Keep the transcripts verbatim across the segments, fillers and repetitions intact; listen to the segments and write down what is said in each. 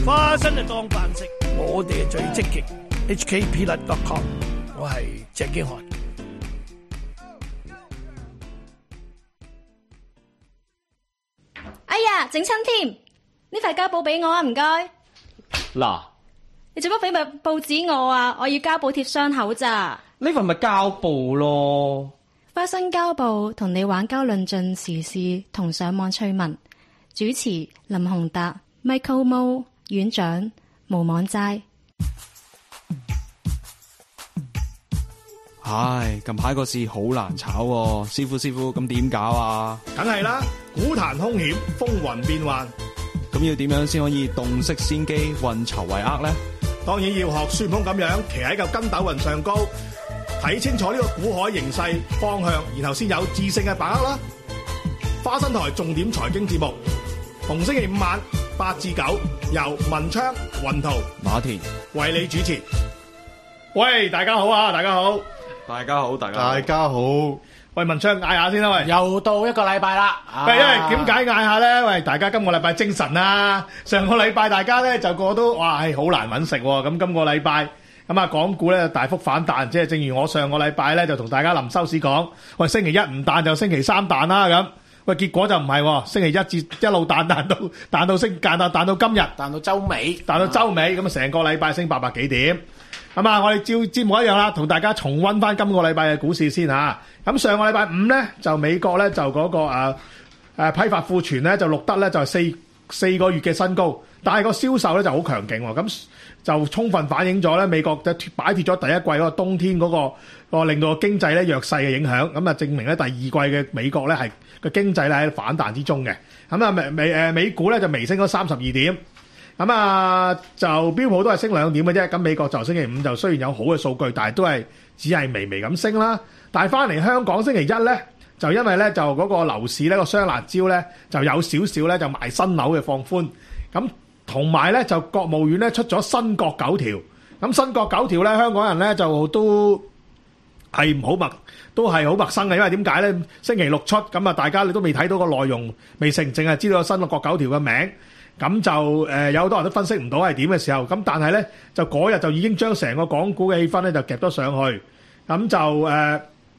花生就當飯食，我哋係最積極。H K Peanut dot com， 我係鄭經翰。 哎呀，整親添！呢塊膠布俾我啊，唔該。 嗱， 你做乜俾份報紙我啊？我要膠布貼傷口咋？ 呢份咪膠布咯。 花生膠布同你玩膠論盡時事同上網趣聞。主持林宏達、Michael Mo、院長無網齋。 唉，近排個市好難炒喎，師傅師傅咁點搞啊？ 梗係啦，股壇凶險，風雲變幻， 咁要點樣先可以洞悉先機，運籌帷幄呢？ 當然要學孫悟空咁樣，騎喺嚿筋斗雲上高，睇清楚呢個股海形勢方向，然後先有智勝嘅把握啦。花生台重點財經節目，逢星期五晚八至九，由文昌、雲圖、 馬田為你主持。喂，大家好啊，大家好。 大家好，大家好， 大家好。喂，文昌嗌下先啦，喂， 又到一個禮拜啦。 喂，因為點解嗌下咧？喂，大家今個禮拜精神啊！上個禮拜大家咧就個個都哇係好難揾食喎。咁今個禮拜咁啊，港股咧大幅反彈，即係正如我上個禮拜咧就同大家臨收市講，喂，星期一唔彈就星期三彈啦咁。喂，結果就唔係，星期一至一路彈彈到彈到升彈到彈到今日， 彈到周尾， 彈到周尾咁啊，成個禮拜升八百幾點。咁啊，我哋照節目一樣啦，同大家重溫翻今個禮拜嘅股市先嚇。咁上個禮拜五咧，就美國咧就嗰個誒誒批發庫存咧就錄得咧就係四四個月嘅新高，但係個銷售咧就好強勁喎。咁就充分反映咗咧美國嘅擺脫咗第一季嗰個冬天嗰個個令到個經濟咧弱勢嘅影響。咁啊證明咧第二季嘅美國咧係個經濟咧喺反彈之中嘅。咁啊美美誒美股咧就微升咗三十二點。咁啊，就標普都係升兩點嘅啫。咁美國就星期五就雖然有好嘅數據，但係都係只係微微咁升啦。但係翻嚟香港星期一咧，就因為咧就嗰個樓市咧個雙辣椒咧就有少少咧就賣新樓嘅放寬。咁同埋咧就國務院咧出咗新國九條。咁新國九條咧香港人咧就都係唔好陌，都係好陌生嘅。因為點解咧？星期六出咁啊，大家你都未睇到個內容，未成，淨係知道新國九條嘅名。咁就誒、呃、有好多人都分析唔到係點嘅時候，咁但係咧就嗰日就已經將成個港股嘅氣氛咧就夾咗上去，咁就誒誒、呃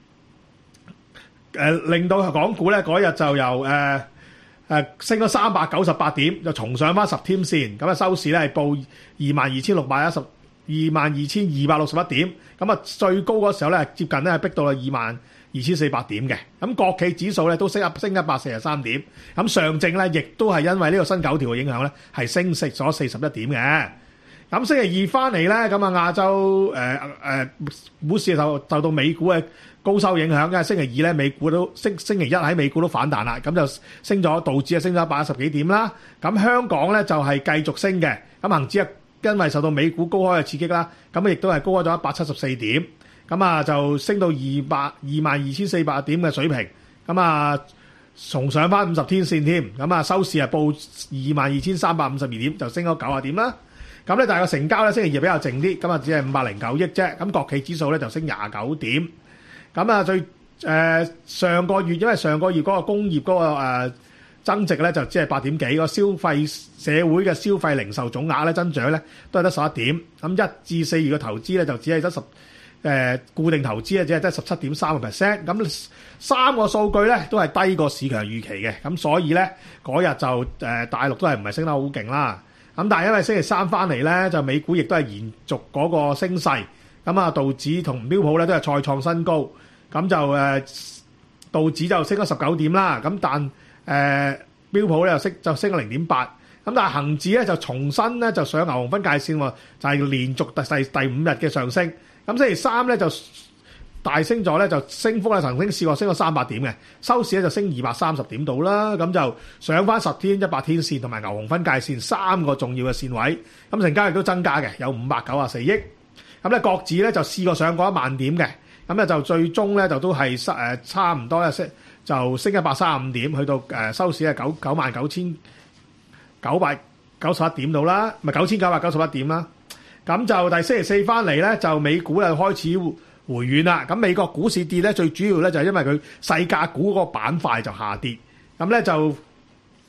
呃、令到港股咧嗰日就由誒誒、呃呃、升咗三百九十八點，就重上翻十天線，咁啊收市咧係報二萬二千六百一十二萬二千二百六十一點，咁啊最高嗰時候咧接近咧係逼到啦二萬二千四百點嘅。咁國企指數咧都升一升一百四十三點，咁上證咧亦都係因為呢個新九條嘅影響咧係升食咗四十一點嘅。咁星期二翻嚟咧，咁啊亞洲誒誒、呃、股市受受到美股嘅高收影響，因為星期二咧美股都星星期一喺美股都反彈啦，咁就升咗道指啊升咗一百一十幾點啦。咁香港咧就係繼續升嘅，咁恒指啊因為受到美股高開嘅刺激啦，咁亦都係高開咗一百七十四點。咁啊，就升到二百二萬二千四百點嘅水平，咁啊重上翻五十天線添，咁啊收市啊報二萬二千三百五十二點，就升咗九十點啦。咁咧，但係個成交咧星期二比較靜啲，咁啊只係五百零九億啫。咁國企指數咧就升廿九點。咁啊最誒、呃、上個月，因為上個月嗰個工業嗰、嗰個、呃、增值咧就只係八點幾，個消費社會嘅消費零售總額咧增長咧都係得十一點。咁一至四月嘅投資咧就只係得十。誒、呃、固定投資咧只係得十七點三個 percent，咁三個數據咧都係低過市場預期嘅，咁所以咧嗰日就誒、呃、大陸都係唔係升得好勁啦。咁但係因為星期三翻嚟咧，就美股亦都係延續嗰個升勢，咁啊道指同標普咧都係再創新高，咁就誒、呃、道指就升咗十九點啦，咁但誒、呃、標普咧又升就升咗零點八，咁但係恒指咧就重新咧就上牛熊分界線喎，就係、是、連續第第第五日嘅上升。咁星期三咧就大升咗咧，就升幅咧曾經試過升咗三百點嘅，收市咧就升二百三十點度啦。咁就上翻十天、一百天線同埋牛熊分界線三個重要嘅線位。咁成交亦都增加嘅，有五百九十四億。咁咧國指咧就試過上過一萬點嘅，咁咧就最終咧就都係誒差唔多咧升就升一百三十五點，去到誒收市係九九萬九千九百九十一點度啦，咪九千九百九十一點啦。咁就第星期四翻嚟咧，就美股就開始回軟啦。咁美國股市跌咧，最主要咧就係因為佢細價股嗰個板塊就下跌。咁咧就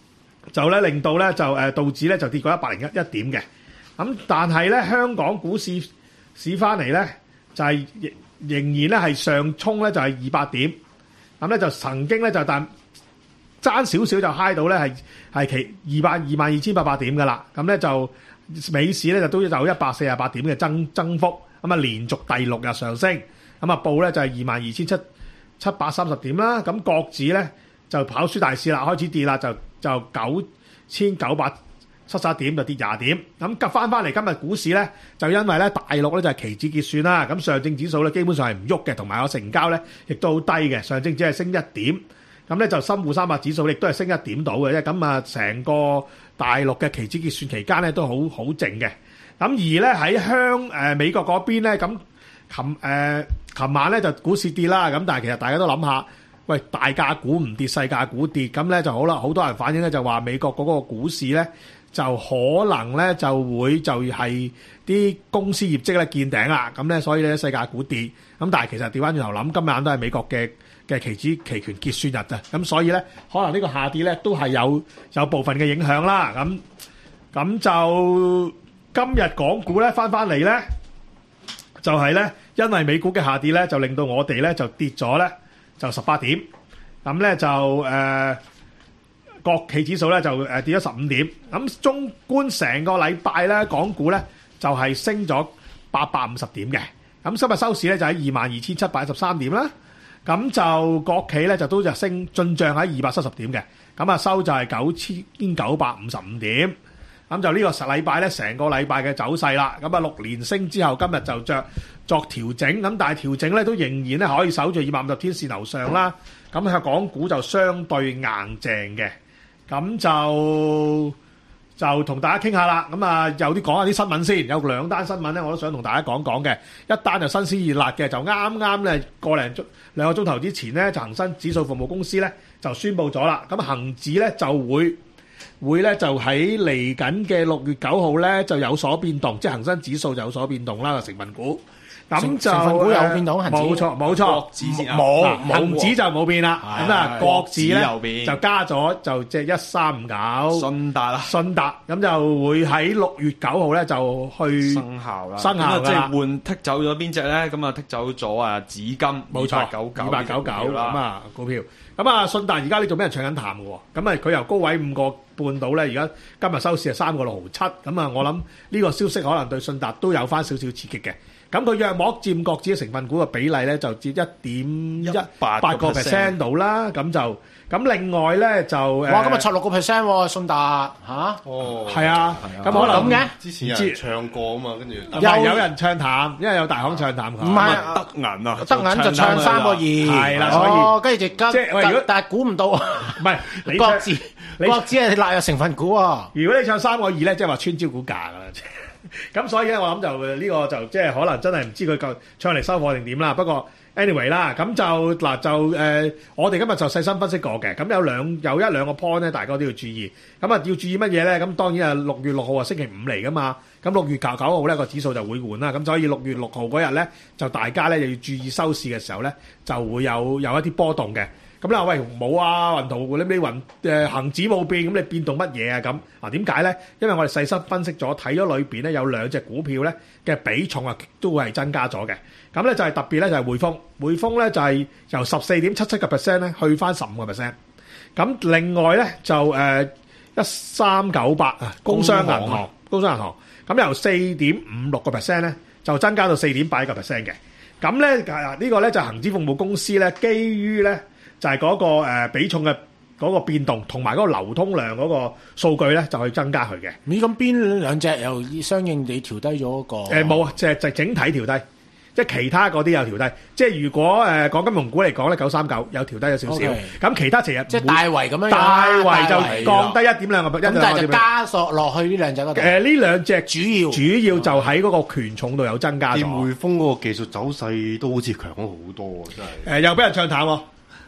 就咧令到咧就誒道指咧就跌過一百零一一點嘅。咁但係咧香港股市市翻嚟咧就係、是、仍然咧係上衝咧就係二百點。咁咧就曾經咧就但爭少少就嗨到咧係係其二百二萬二千八百點噶啦。咁咧就美市咧就都有一百四十八點嘅增增幅。咁啊連續第六日上升。咁啊報咧就係二萬二千七七百三十點啦。咁國指咧就跑輸大市啦，開始跌啦，就就九千九百七十一點就跌廿點。咁急翻翻嚟今日股市咧，就因為咧大陸咧就係期指結算啦。咁上證指數咧基本上係唔喐嘅，同埋個成交咧亦都好低嘅。上證只係升一點，咁咧就深滬三百指數亦都係升一點到嘅啫。咁啊，成個大陸嘅期指結算期間咧都好好靜嘅。咁而咧喺香誒美國嗰邊咧，咁琴誒琴晚咧就股市跌啦。咁但係其實大家都諗下。喂，大價股唔跌，細價股跌，咁咧就好啦。好多人反映咧就話美國嗰個股市咧就可能咧就會就係啲公司業績咧見頂啦。咁咧所以咧細價股跌。咁但係其實調翻轉頭諗，今晚都係美國嘅嘅期指期權結算日啊。咁所以咧可能呢個下跌咧都係有有部分嘅影響啦。咁咁就今日港股咧翻翻嚟咧，就係咧因為美股嘅下跌咧，就令到我哋咧就跌咗咧。就十八點，咁咧就誒、呃、國企指數咧就誒跌咗十五點。咁綜觀成個禮拜咧，港股咧就係、是、升咗八百五十點嘅。咁今日收市咧就喺二萬二千七百一十三點啦。咁就國企咧就都就升進帳喺二百七十點嘅。咁啊收就係九千九百五十五點。咁就呢個實禮拜咧，成個禮拜嘅走勢啦。咁啊六連升之後，今日就着作調整。咁但係調整咧都仍然咧可以守住二百五十天線樓上啦。咁喺港股就相對硬淨嘅。咁就就同大家傾下啦。咁啊有啲講下啲新聞先。有兩單新聞咧，我都想同大家講講嘅。一單就新鮮熱辣嘅，就啱啱咧個零鐘兩個鐘頭之前咧，就恒生指數服務公司咧就宣布咗啦。咁恒指咧就會。會咧就喺嚟緊嘅六月九號咧就有所變動，即係恒生指數就有所變動啦，個成分股。咁就成分股有變動，恒指冇錯冇錯， 國指先啊冇冇恒指就冇變啦。咁啊國指咧有變就加咗就即係一三五九順達啦， 順達咁就會喺六月九號咧就去生效啦， 生效即係換剔走咗邊隻咧？咁啊剔走咗啊紫金， 冇錯， 九九二百九九咁啊股票。咁啊順達而家呢仲俾人唱緊淡嘅喎，咁啊佢由高位五個半到咧，而家今日收市係三個六毫七，咁啊我諗呢個消息可能對順達都有翻少少刺激嘅。咁佢約莫佔國指嘅成分股嘅比例咧就佔一點一八個 percent 到啦，咁就咁另外咧就哇今日七六個 percent 喎，順達嚇， 哦， 係啊，咁可能咁嘅。 之前有人唱過啊嘛，跟住唔係有人唱淡，因為有大行唱淡佢。 唔係德銀啊， 德銀就唱三個二，係啦所以哦，跟住就加， 即係喂如果但係估唔到， 唔係你唱國指你國指係納入成分股喎。 如果你唱三個二咧，即係話穿招股價㗎啦。咁所以咧，我諗就呢個就即係可能真係唔知佢夠唱嚟收貨定點啦。不過 anyway 啦，咁就嗱就誒，我哋今日就細心分析過嘅。咁有兩有一兩個 point 咧，大家都要注意。咁啊，要注意乜嘢咧？咁當然係六月六號啊，星期五嚟噶嘛。咁六月九九號咧個指數就會換啦。咁所以六月六號嗰日咧，就大家咧就要注意收市嘅時候咧，就會有有一啲波動嘅。咁啦，喂冇啊，雲圖你你雲誒恆指冇變，咁你變動乜嘢啊？咁嗱點解咧？因為我哋細心分析咗，睇咗裏邊咧有兩隻股票咧嘅比重啊，都係增加咗嘅。咁咧就係特別咧就係匯豐，匯豐咧就係由十四點七七個 percent 咧去翻十五個 percent。咁另外咧就誒一三九八啊，工商銀行，工商銀行咁由四點五六個 percent 咧就增加到四點八一個 percent 嘅。咁咧啊呢個咧就恒指服務公司咧，基於咧。就係嗰個誒比重嘅嗰個變動，同埋嗰個流通量嗰個數據咧，就去增加佢嘅。 咦？咁邊兩隻又相應地調低咗個？ 誒冇啊，就係就係整體調低，即係其他嗰啲有調低。即係如果誒講金融股嚟講咧，九三九有調低咗少少。咁其他成日即係大圍咁樣， 大圍就降低一點兩個 percent。 咁但係就加索落去呢兩隻嗰度。 誒呢兩隻主要主要就喺嗰個權重度有增加咗。 匯豐嗰個技術走勢都好似強咗好多喎，真係。 誒又俾人唱淡喎。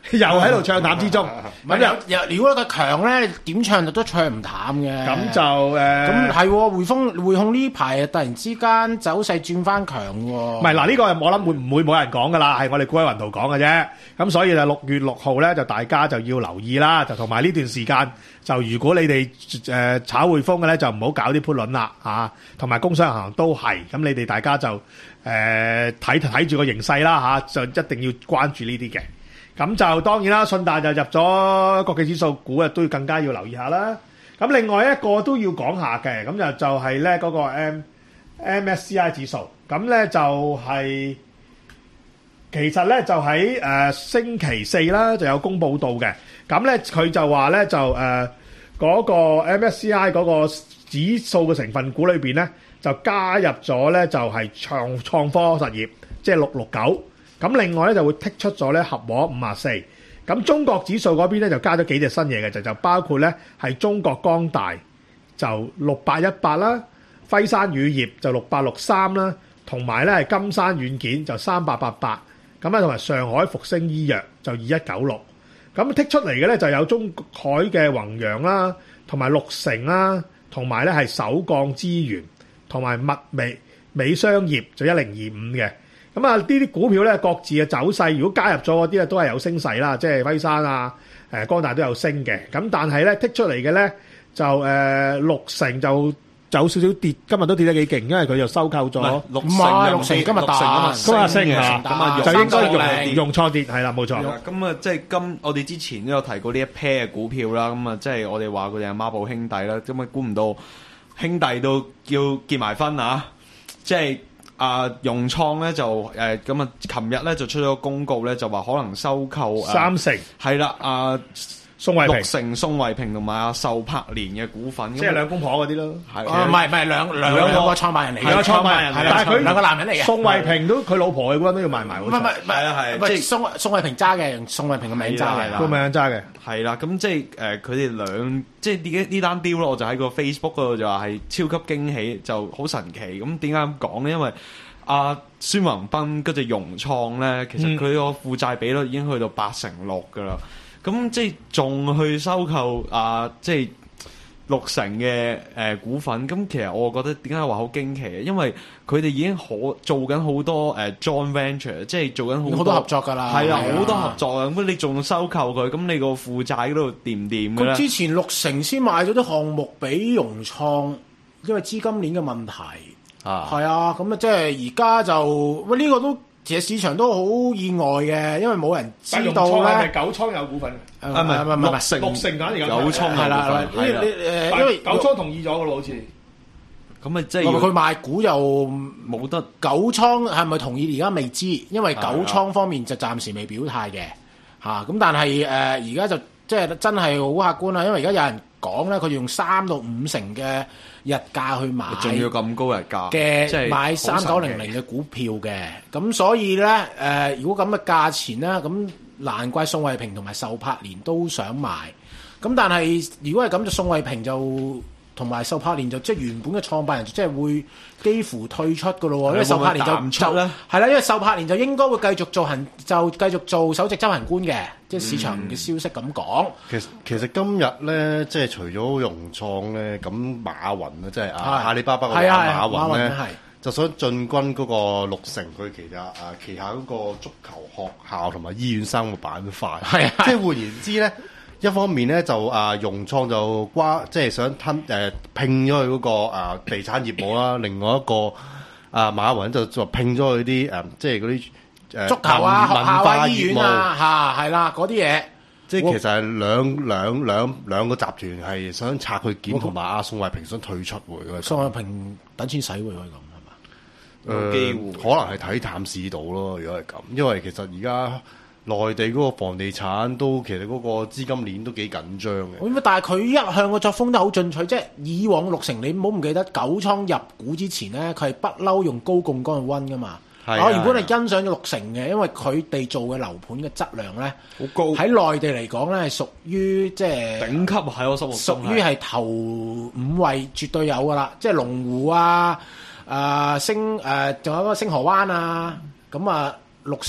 又喺度唱淡之中。 唔係有有，如果佢強咧，點唱都唱唔淡嘅。 咁就誒， 咁係匯豐匯控呢排突然之間走勢轉翻強喎。 唔係嗱，呢個我諗會唔會冇人講噶啦，係我哋估喺雲圖講嘅啫。咁所以就六月六號咧，就大家就要留意啦。就同埋呢段時間，就如果你哋誒炒匯豐嘅咧，就唔好搞啲 put 輪啦嚇。同埋工商銀行都係，咁你哋大家就誒睇睇住個形勢啦嚇，就一定要關注呢啲嘅。咁就當然啦，信達就入咗國際指數股啊，都要更加要留意下啦。咁另外一個都要講下嘅，咁就就係咧嗰個 M M S C I 指數，咁咧就係、是、其實咧就喺誒、呃、星期四啦就有公佈到嘅，咁咧佢就話咧就誒嗰、呃那個 M S C I 嗰個指數嘅成分股裏邊咧就加入咗咧就係創創科實業，即係六六九。咁另外咧就會剔出咗咧合和五十四，咁中國指數嗰邊咧就加咗幾隻新嘢嘅，就就包括咧係中國光大就六八一八啦，輝山乳業就六八六三啦，同埋咧係金山軟件就三八八八，咁咧同埋上海復星醫藥就二一九六，咁剔出嚟嘅咧就有中海嘅宏洋啦，同埋綠城啦，同埋咧係首鋼資源，同埋物美美商業就一零二五嘅。咁啊，呢啲股票咧各自嘅走勢，如果加入咗嗰啲咧都係有升勢啦，即係輝山啊、誒光大都有升嘅。咁但係咧剔出嚟嘅咧就誒六成就有少少跌，今日都跌得幾勁，因為佢又收購咗。 六成六成今日大， 今日升啊， 咁啊就應該用用錯跌係啦，冇錯。 咁啊，即係今我哋之前都有提過呢一 pair 嘅股票啦。咁啊，即係我哋話佢哋係孖寶兄弟啦。咁啊，估唔到兄弟都叫結埋婚啊！即係。啊，融創咧就誒咁啊，琴日咧就出咗個公告咧，就話可能收購三成， 係啦，啊宋慧平六成宋慧平同埋阿秀柏蓮嘅股份， 即係兩公婆嗰啲咯。 係唔係唔係兩兩兩個創辦人嚟嘅， 係啊創辦人，但係佢兩個男人嚟嘅。 宋慧平都佢老婆嘅股份都要賣埋。唔係唔係唔係啊係，即係宋宋慧平揸嘅，用宋慧平嘅名揸嘅， 個名揸嘅。 係啦，咁即係誒佢哋兩即係呢呢單 deal 咯，我就喺個 Facebook 嗰度就話係超級驚喜，就好神奇。咁點解咁講咧？因為阿、啊、孫宏斌嗰隻融創咧，其實佢個負債比率已經去到八成六噶啦，咁、嗯、即係仲去收購啊，即係六成嘅誒、呃、股份。咁其實我覺得點解話好驚奇嘅？因為佢哋已經可做緊好多誒、呃、joint venture，即係做緊好多， 多合作㗎啦。 係啊，好多合作啊！咁你仲收購佢，咁你個負債嗰度掂唔掂嘅咧？ 佢之前六成先買咗啲項目俾融創，因為資金鏈嘅問題。啊，係啊，咁啊，即係而家就喂呢、這個都其實市場都好意外嘅，因為冇人知道咧。 係九倉有股份， 唔係唔係唔係六成六成緊而家九倉係啦， 你你誒，因為九倉同意咗嘅咯，好似咁啊，即係佢賣股又冇得。 九倉係咪同意？而家未知，因為九倉方面就暫時未表態嘅嚇。咁但係誒而家就即係真係好客觀啦，因為而家有人講咧，佢用三到五成嘅日價去買， 仲要咁高日價嘅， 即係買三九零零嘅股票嘅，咁所以咧誒、呃，如果咁嘅價錢咧，咁難怪宋慧平同埋秀柏蓮都想買，咁但係如果係咁，就宋慧平就同埋秀柏蓮就即係原本嘅創辦人，即係會幾乎退出噶咯喎，因為秀柏蓮就就係啦，因為秀柏蓮就應該會繼續做行，就繼續做首席執行官嘅，即係市場嘅消息咁講。 其實其實今日咧，即係除咗融創咧，咁馬雲啊，即係阿阿里巴巴嘅馬雲咧，就想進軍嗰個六成佢旗下啊旗下嗰個足球學校同埋醫院三個板塊。係啊，即係換言之咧。一方面咧就啊融創就瓜即係想吞誒、呃、拼咗佢嗰個啊、呃、地產業務啦，另外一個啊馬雲就就拼咗佢啲誒即係嗰啲誒足球啊、學校啊、醫院啊嚇係啦嗰啲嘢， 即係其實係兩兩兩兩個集團係想拆佢件，同埋阿宋慧平想退出喎。 宋慧平等錢使喎，可以咁係嘛？ 有機會可能係睇淡市道咯。如果係咁，因為其實而家內地嗰個房地產都其實嗰個資金鏈都幾緊張嘅。 咁但係佢一向個作風都好進取，即係以往六成你唔好唔記得九倉入股之前咧，佢係不嬲用高槓桿去溫噶嘛。係、啊。我原本係欣賞咗六成嘅，因為佢哋做嘅樓盤嘅質量咧好高，喺內地嚟講咧係屬於即係頂級喺我心目中， 屬於係頭五位絕對有噶啦，即係龍湖啊、誒、呃、星誒，仲、呃、有嗰個星河灣啊，咁啊六成啊。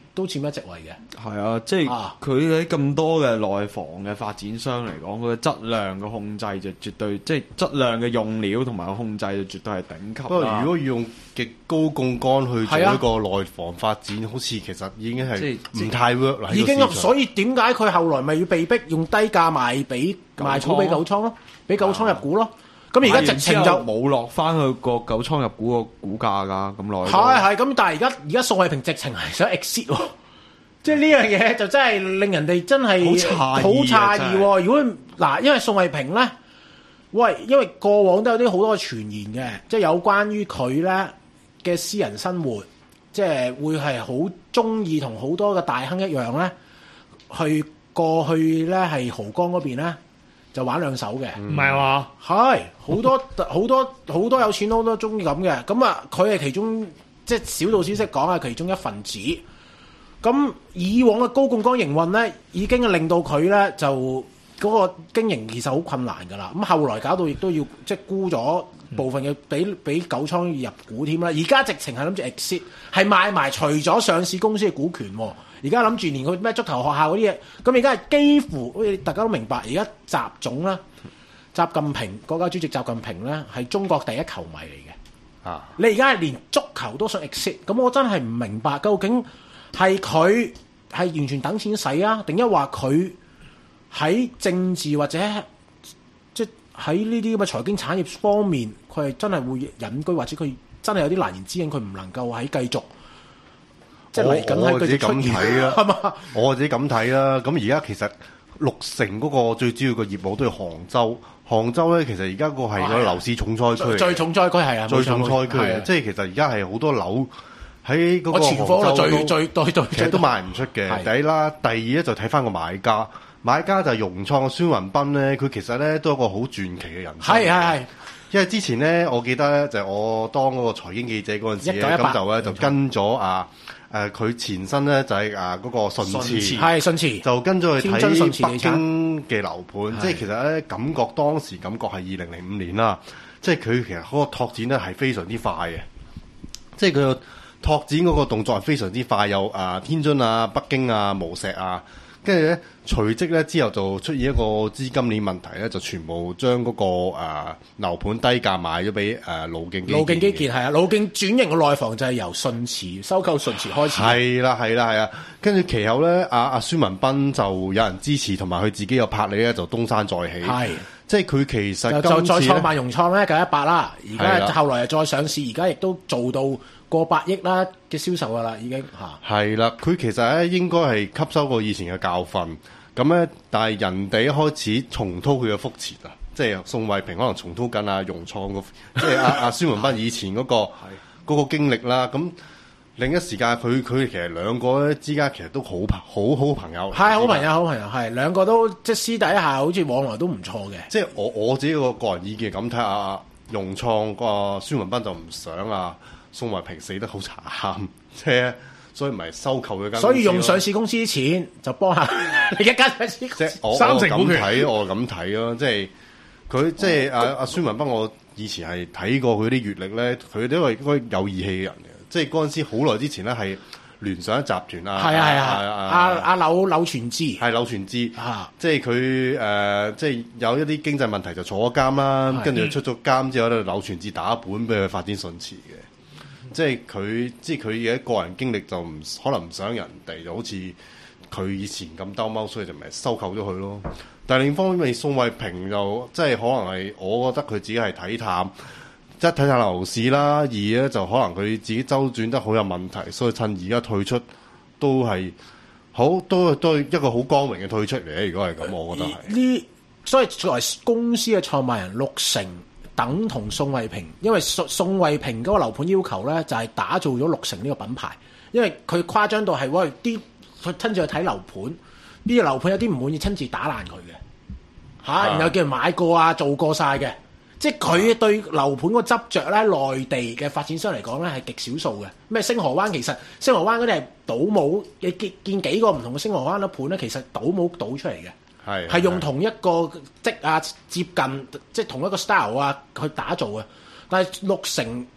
都佔一席位嘅。 係啊，即係佢喺咁多嘅內房嘅發展商嚟講，佢嘅質量嘅控制就絕對，即係質量嘅用料同埋個控制就絕對係頂級。 不過如果要用極高槓桿去做一個內房發展，好似其實已經係唔太 work 啦。 已經，所以點解佢後來咪要被逼用低價賣俾賣草俾九倉咯，俾九倉入股咯。咁而家直情就冇落翻去個九倉入股個股價㗎，咁耐。 係係咁，但係而家而家宋慧平直情係想 exit 喎，即係呢樣嘢就真係令人哋真係好詫異喎。如果嗱，因為宋慧平咧，喂，因為過往都有啲好多傳言嘅，即係有關於佢咧嘅私人生活，即係會係好中意同好多嘅大亨一樣咧，去過去咧係濠江嗰邊咧。就玩兩手嘅， 唔係喎， 係好多好多好多有錢佬都中意咁嘅。咁啊，佢係其中即係小道消息講係其中一份子。咁以往嘅高槓桿營運咧，已經令到佢咧就嗰個經營其實好困難㗎啦。咁後來搞到亦都要即係沽咗部分嘅俾俾九倉入股添啦。而家直情係諗住 exit， 係賣埋除咗上市公司嘅股權喎。而家諗住連佢咩足球學校嗰啲嘢，咁而家係幾乎好似大家都明白，而家習總啦、習近平國家主席習近平咧係中國第一球迷嚟嘅。啊！你而家係連足球都想 exit， 咁我真係唔明白，究竟係佢係完全等錢使啊，定一話佢喺政治或者即係喺呢啲咁嘅財經產業方面，佢係真係會隱居，或者佢真係有啲難言之隱，佢唔能夠喺繼續。即我我自己咁睇啦，係嘛？我自己咁睇啦。咁而家其實六成嗰個最主要嘅業務都係杭州。杭州咧，其實而家個係個樓市重災區， 最重災區係啊， 最重災區啊！即係其實而家係好多樓喺嗰個前杭州最最對對， 其實都賣唔出嘅。第一啦，第二咧就睇翻個買家，買家就係融創嘅孫雲斌咧，佢其實咧都係一個好傳奇嘅人。 係係係。 因為之前咧，我記得咧就係我當嗰個財經記者嗰陣時咧，咁就咧就跟咗啊誒佢前身咧就係啊嗰個順慈， 係順慈， 就跟咗去睇北京嘅樓盤，即係其實咧感覺當時感覺係二零零五年啦，即係佢其實嗰個拓展咧係非常之快嘅，即係佢個拓展嗰個動作係非常之快，有啊天津啊、北京啊、無錫啊。跟住咧，隨即咧之後就出現一個資金鏈問題咧，就全部將嗰、那個誒、呃、樓盤低價賣咗俾誒路勁基建。 路勁基建係啊，路勁轉型嘅內房就係由順慈收購順慈開始。 係啦，係啦，係啊。跟住其後咧，阿阿孫文斌就有人支持，同埋佢自己有魄力咧，就東山再起。係，即係佢其實就再創辦融創咧，九一八啦。而家後來又再上市，而家亦都做到過百億啦嘅銷售噶啦，已經嚇。 係啦，佢其實咧應該係吸收過以前嘅教訓，咁咧，但係人哋一開始重蹈佢嘅覆轍啊，即係宋慧平可能重蹈緊阿融創個，即係阿阿孫文斌以前嗰、嗰個嗰個經歷啦。咁另一時間，佢佢其實兩個咧之間其實都好好好朋友， 係好朋友，好朋友係兩個都即係私底下好似往來都唔錯嘅。 即係我我自己個個人意見咁睇下，融創個孫文斌就唔想啊。宋慧平死得好慘，即係所以唔係收購佢間， 所以用上市公司啲錢就幫下你一間上市公司。 即係我三成咁睇，我咁睇咯。即係佢即係阿阿孫文斌，我以前係睇過佢啲閲歷咧，佢都係應該有義氣嘅人嘅。即係嗰陣時好耐之前咧，係聯想集團啊， 係啊係啊，阿阿柳柳傳志係柳傳志，即係佢誒，即係有一啲經濟問題就坐咗監啦，跟住出咗監之後咧，柳傳志打本俾佢發展順慈嘅。即係佢，即係佢嘅個人經歷就唔可能唔想人哋就好似佢以前咁兜踎，所以就咪收購咗佢咯。但係另一方面，宋慧平就即係可能係，我覺得佢自己係睇淡，一睇淡樓市啦，二咧就可能佢自己周轉得好有問題，所以趁而家退出都係好，都都係一個好光榮嘅退出嚟嘅。如果係咁，我覺得係呢，所以作為公司嘅創辦人六成。等同宋慧平，因為宋宋慧平嗰個樓盤要求咧，就係、是、打造咗六成呢個品牌，因為佢誇張到係喂啲佢親自去睇樓盤，呢個樓盤有啲唔滿意，親自打爛佢嘅嚇，然後叫人買過啊，做過晒嘅，即係佢對樓盤個執着咧，內地嘅發展商嚟講咧係極少數嘅。咩星河灣其實星河灣嗰啲係倒模，你見見幾個唔同嘅星河灣嘅盤咧，其實倒模倒出嚟嘅。係係用同一個即啊接近即係同一個 style 啊去打造嘅，但係六成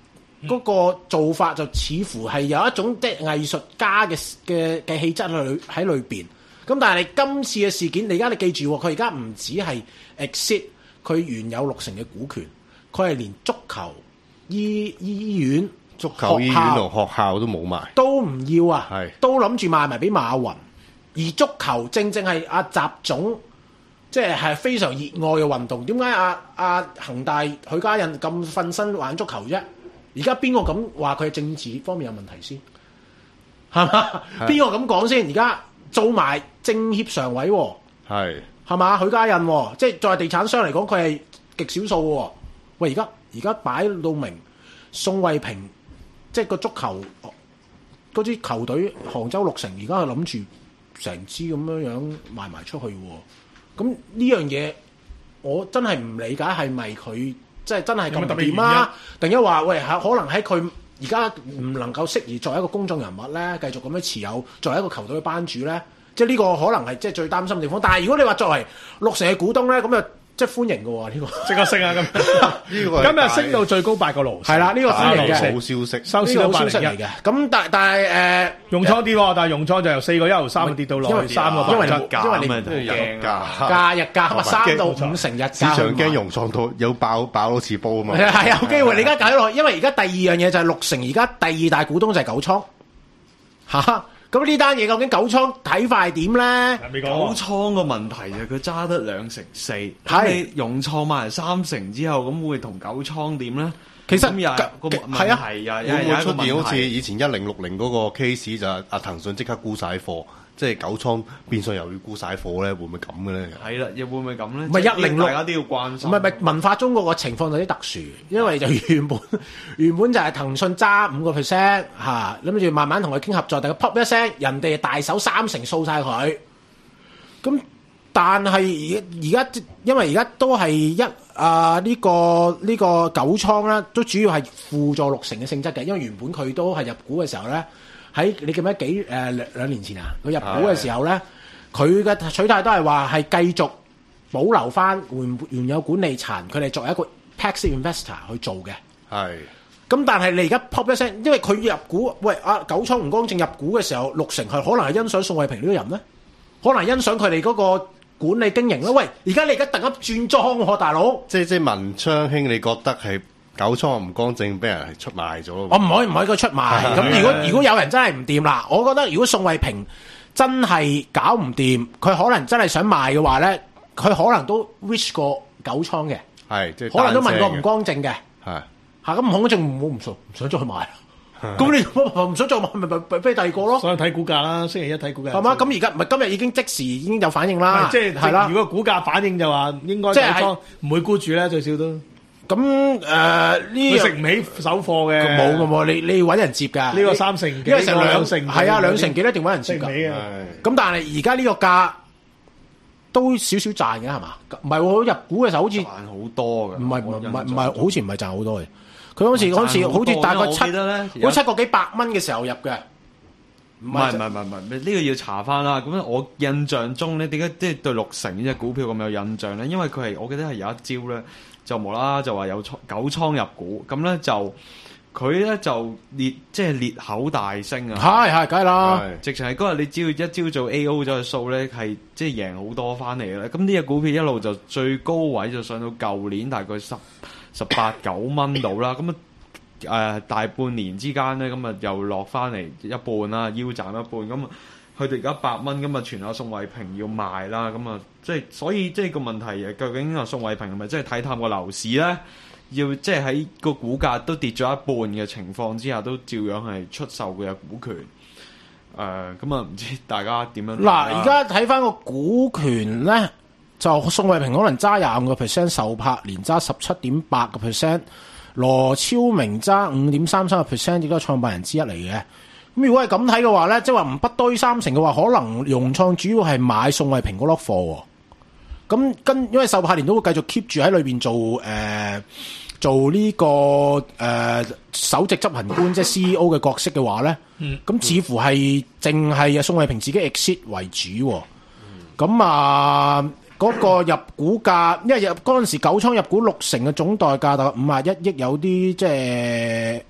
嗰個做法就似乎係有一種即係藝術家嘅嘅嘅氣質喺喺裏邊。咁但係你今次嘅事件，你而家你記住，佢而家唔止係 exit 佢原有六成嘅股權，佢係連足球、醫醫院、 足球醫院同學校都冇埋， 都唔要啊， 係都諗住賣埋俾馬雲。而足球正正係阿習總，即係係非常熱愛嘅運動。點解阿阿恒大許家印咁瞓身玩足球啫？而家邊個咁話佢政治方面有問題先？係嘛？邊個咁講先？而家做埋政協常委喎，係係嘛？許家印喎，即係作為地產商嚟講，佢係極少數喎。喂，而家而家擺到明，宋慧平即係個足球嗰支球隊杭州綠城，而家係諗住成支咁樣樣賣埋出去喎。咁呢樣嘢我真係唔理解，係咪佢即係真係咁掂啊？定一話喂，可能喺佢而家唔能夠適宜作為一個公眾人物咧，繼續咁樣持有作為一個球隊嘅班主咧，即係呢個可能係即係最擔心嘅地方。但係如果你話作為綠城嘅股東咧，咁就即係歡迎嘅喎，呢個即刻升啊！咁呢個今日升到最高八個六， 係啦，呢個歡迎嘅好消息， 收市到八零一。 咁但但係誒， 融創跌喎，但係融創就由四個一毫三跌到落去三個八， 因為因為你日價價日價咪三到五成日價， 市場驚融創到有爆爆多次煲啊嘛。 係有機會，你而家搞落去，因為而家第二樣嘢就係綠城，而家第二大股東就係九倉嚇。咁呢單嘢究竟九倉睇法係點咧？ 九倉個問題就係佢揸得兩成四，咁你融創賣三成之後，咁會同九倉點咧？ 其實又個問題又會唔會出現好似以前一零六零嗰個 case 就係阿騰訊即刻沽晒貨，即係九倉變相又要沽晒貨咧？會唔會咁嘅咧？ 係啦，又會唔會咁咧？ 唔係一零六， 大家都要關心。 唔係唔係文化中嗰個情況有啲特殊，因為就原本原本就係騰訊揸五個 percent 嚇，諗住慢慢同佢傾合作，但係 pop 一聲，人哋大手三成掃晒佢。咁但係而而家因為而家都係一啊呢、這個呢、這個九倉啦，都主要係輔助綠城嘅性質嘅，因為原本佢都係入股嘅時候咧，喺你記唔記得幾誒兩、呃、兩年前啊，佢入股嘅時候咧，佢嘅取態都係話係繼續保留翻原原有管理層，佢哋作為一個 passive investor 去做嘅。係。咁但係你而家 pop 一聲，因為佢入股，喂啊九倉吳光正入股嘅時候，綠城係可能係欣賞宋慧平呢個人咧，可能欣賞佢哋嗰個管理經營咧。喂，而家你而家突然間轉莊喎，大佬。即係即係文昌兄，你覺得係九倉吳光正俾人係出賣咗咯？我唔可以唔可以佢出賣。咁如果如果有人真係唔掂啦，我覺得如果宋慧平真係搞唔掂，佢可能真係想賣嘅話咧，佢可能都 reach 過九倉嘅，係即係可能都問過吳光正嘅，係嚇咁吳光正唔好唔想唔想再去賣。咁你唔想做咪咪咪俾第二個咯？所以睇股價啦，星期一睇股價係嘛？咁而家唔係今日已經即時已經有反應啦，即係係啦。如果股價反應就話應該即係唔會沽住咧，最少都咁誒呢？食唔起手貨嘅冇嘅冇，你你要揾人接㗎。呢個三成幾，因為成兩成係啊，兩成幾一定揾人接㗎。咁但係而家呢個價都少少賺嘅係嘛？唔係喎，入股嘅時候好似賺好多嘅，唔係唔係唔係，好似唔係賺好多嘅。佢好似好似好似大概七，好似七個幾百蚊嘅時候入嘅，唔係唔係唔係唔係，呢個要查翻啦。咁我印象中咧，點解即係對六成呢隻股票咁有印象咧？因為佢係我記得係有一招咧，就無啦啦就話有倉九倉入股，咁咧就佢咧就裂即係裂口大升啊！係係，梗係啦，直情係嗰日你只要一朝做 A O 咗個數咧，係即係贏好多翻嚟嘅。咁呢隻股票一路就最高位就上到舊年大概十。十八九蚊到啦，咁啊誒大半年之間咧，咁啊又落翻嚟一半啦，腰斬一半，咁啊去到而家八蚊，咁啊傳下宋慧平要賣啦，咁啊即係所以即係個問題誒，究竟啊宋慧平係咪真係睇淡個樓市咧？要即係喺個股價都跌咗一半嘅情況之下，都照樣係出售佢嘅股權。誒咁啊，唔知大家點樣？嗱，而家睇翻個股權咧。就宋慧平可能揸廿五個 percent， 仇柏連揸十七點八個 percent， 羅超明揸五點三三個 percent， 亦都係創辦人之一嚟嘅。咁如果係咁睇嘅話咧，即係話唔不堆三成嘅話，可能融創主要係買宋慧平嗰粒貨。咁跟因為仇柏連都會繼續 keep 住喺裏邊做誒、呃、做呢、這個誒、呃、首席執行官即係 C E O 嘅角色嘅話咧，咁、嗯、似乎係淨係宋慧平自己 exit 為主。咁、嗯、啊〜嗰個入股價，因為入嗰陣時九倉入股六成嘅總代價大概五十一億，有啲即係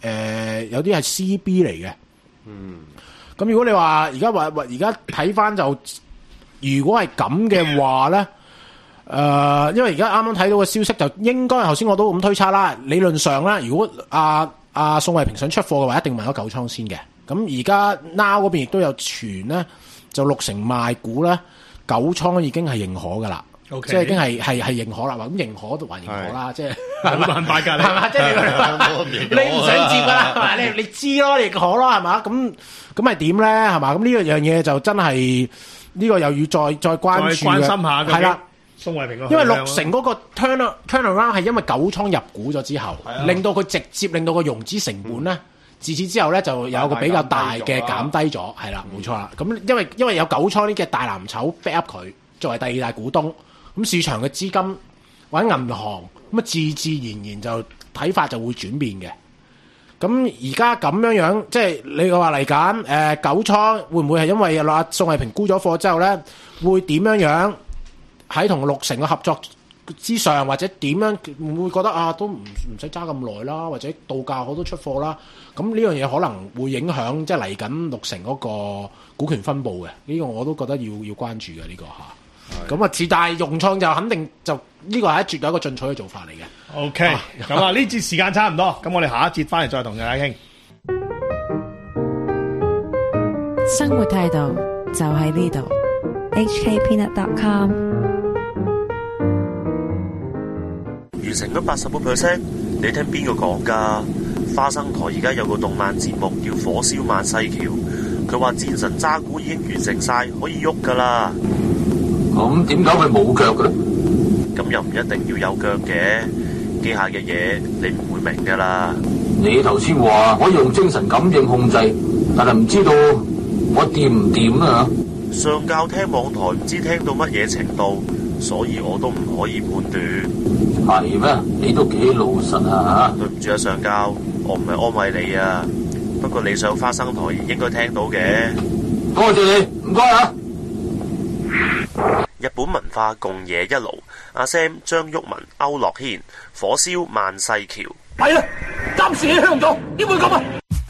呃、有啲係 C B 嚟嘅。嗯，咁如果你話而家話而家睇翻就，如果係咁嘅話咧，誒、呃，因為而家啱啱睇到嘅消息就應該頭先我都咁推測啦。理論上咧，如果阿阿宋慧平想出貨嘅話，一定買咗九倉先嘅。咁而家 Now 嗰邊亦都有傳咧，就六成賣股咧，九倉已經係認可噶啦。Okay. 即係已經係係係認可啦，咁認可都還認可啦，即係冇辦法㗎，係嘛？即係你你唔想接㗎啦，係嘛？你你知咯，認可咯，係嘛？咁咁係點咧？係嘛？咁呢樣嘢就真係呢、這個又要再再關注再關心下嘅，係啦。宋慧平因為六成嗰個 turn turn around 係因為九倉入股咗之後，令到佢直接令到個融資成本咧，自此之後咧就有個比較大嘅減低咗，係啦，冇錯啦。咁因為因為有九倉呢嘅大藍籌 back up 佢作為第二大股東。咁市場嘅資金或者銀行咁啊，自自然然就睇法就會轉變嘅。咁而家咁樣樣，即係你話嚟緊誒九倉會唔會係因為阿宋慧平沽咗貨之後咧，會點樣樣喺同六成嘅合作之上，或者點樣會唔會覺得啊都唔唔使揸咁耐啦，或者到價好多出貨啦？咁呢樣嘢可能會影響即係嚟緊六成嗰個股權分佈嘅。呢個我都覺得要要關注嘅呢個嚇。咁啊，自大融創就肯定就呢個係一絕對一個進取嘅做法嚟嘅。 O K，咁啊呢節時間差唔多，咁我哋下一節翻嚟再同大家傾。 生活態度就喺呢度。H K Peanut dot com 完成咗八十個 percent， 你聽邊個講㗎？花生台而家有個動漫節目叫《火燒萬世橋》，佢話戰神渣古已經完成晒，可以喐㗎啦。 咁點解佢冇腳嘅咧？ 咁又唔一定要有腳嘅，機械嘅嘢你唔會明噶啦。 你頭先話可以用精神感應控制，但係唔知道我掂唔掂啊？ 上教聽網台唔知聽到乜嘢程度，所以我都唔可以判斷。 係咩？你都幾老實啊！ 對唔住啊，上教，我唔係安慰你啊。不過你上花生台應該聽到嘅。 多謝你，唔該啊。 日本文化共冶一爐，阿 Sam、張旭文、歐樂軒，火燒萬世橋。 係啦，暫時喺香港，點會咁啊？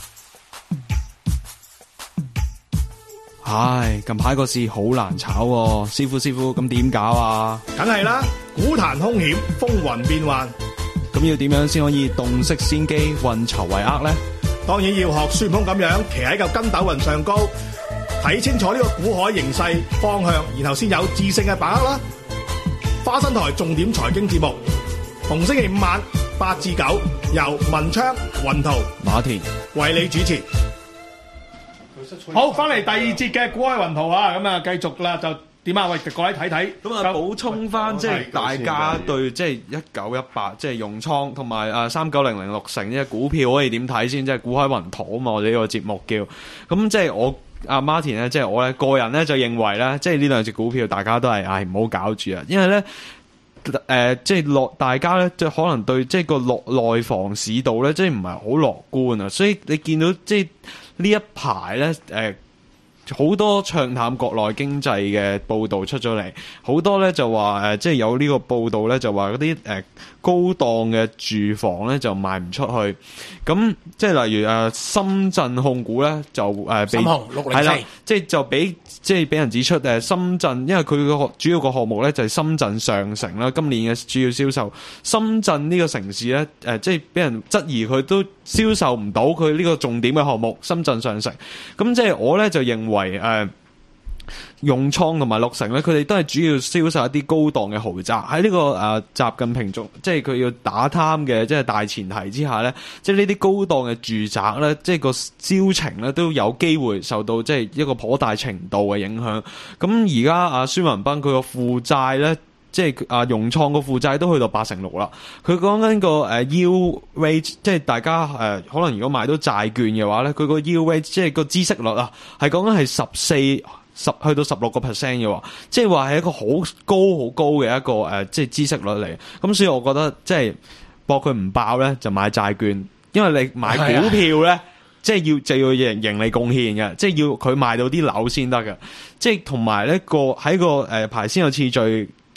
唉，近排個市好難炒喎，師傅師傅，咁點搞啊？ 梗係啦，股壇兇險，風雲變幻， 咁要點樣先可以洞悉先機，運籌帷幄呢？ 當然要學孫悟空咁樣，騎喺嚿筋斗雲上高。睇清楚呢個股海形勢方向，然後先有智勝嘅把握啦。花生台重點財經節目，逢星期五晚八至九，由文昌、雲圖、 馬田為你主持。好，翻嚟第二節嘅股海雲圖啊，咁啊繼續啦，就點啊？喂，各位睇睇， 咁啊補充翻，即係大家對即係一九一八，即係融創同埋啊三九零零六成呢隻股票可以點睇先？即係股海雲圖啊嘛，我哋呢個節目叫咁，即係我。阿 Martin 咧，即係我咧個人咧就認為咧，即係呢兩隻股票大家都係唉唔好搞住啊，因為咧誒、呃、即係落大家咧，即係可能對即係個落內房市道咧，即係唔係好樂觀啊，所以你見到即係呢一排咧誒好多唱淡國內經濟嘅報導出咗嚟，好多咧就話誒、呃、即係有呢個報導咧就話嗰啲誒高檔嘅住房咧就賣唔出去，咁即係例如誒、呃、深圳控股咧就誒、呃、被係啦，即係就俾即係俾人指出誒、呃、深圳，因為佢個主要個項目咧就係、是、深圳上城啦，今年嘅主要銷售，深圳呢個城市咧誒、呃、即係俾人質疑佢都銷售唔到佢呢個重點嘅項目深圳上城，咁即係我咧就認為。為誒，融創同埋綠城咧，佢哋都係主要銷售一啲高檔嘅豪宅。喺呢、這個誒、呃、習近平仲即係佢要打貪嘅即係大前提之下咧，即係呢啲高檔嘅住宅咧，即係個銷情咧都有機會受到即係一個頗大程度嘅影響。咁而家阿孫文斌佢個負債咧。即係啊，融創個負債都去到八成六啦。佢講緊個誒 yield rate，即係大家誒、呃、可能如果買到債券嘅話咧，佢個 yield rate 即係個孳息率啊，係講緊係十四十去到十六個 percent 嘅話，即係話係一個好高好高嘅一個誒、呃，即係孳息率嚟。咁所以我覺得即係博佢唔爆咧，就買債券，因為你買股票咧。即係要就要盈盈利貢獻嘅，即係要佢賣到啲樓先得嘅。即係同埋呢個喺個誒排先有次序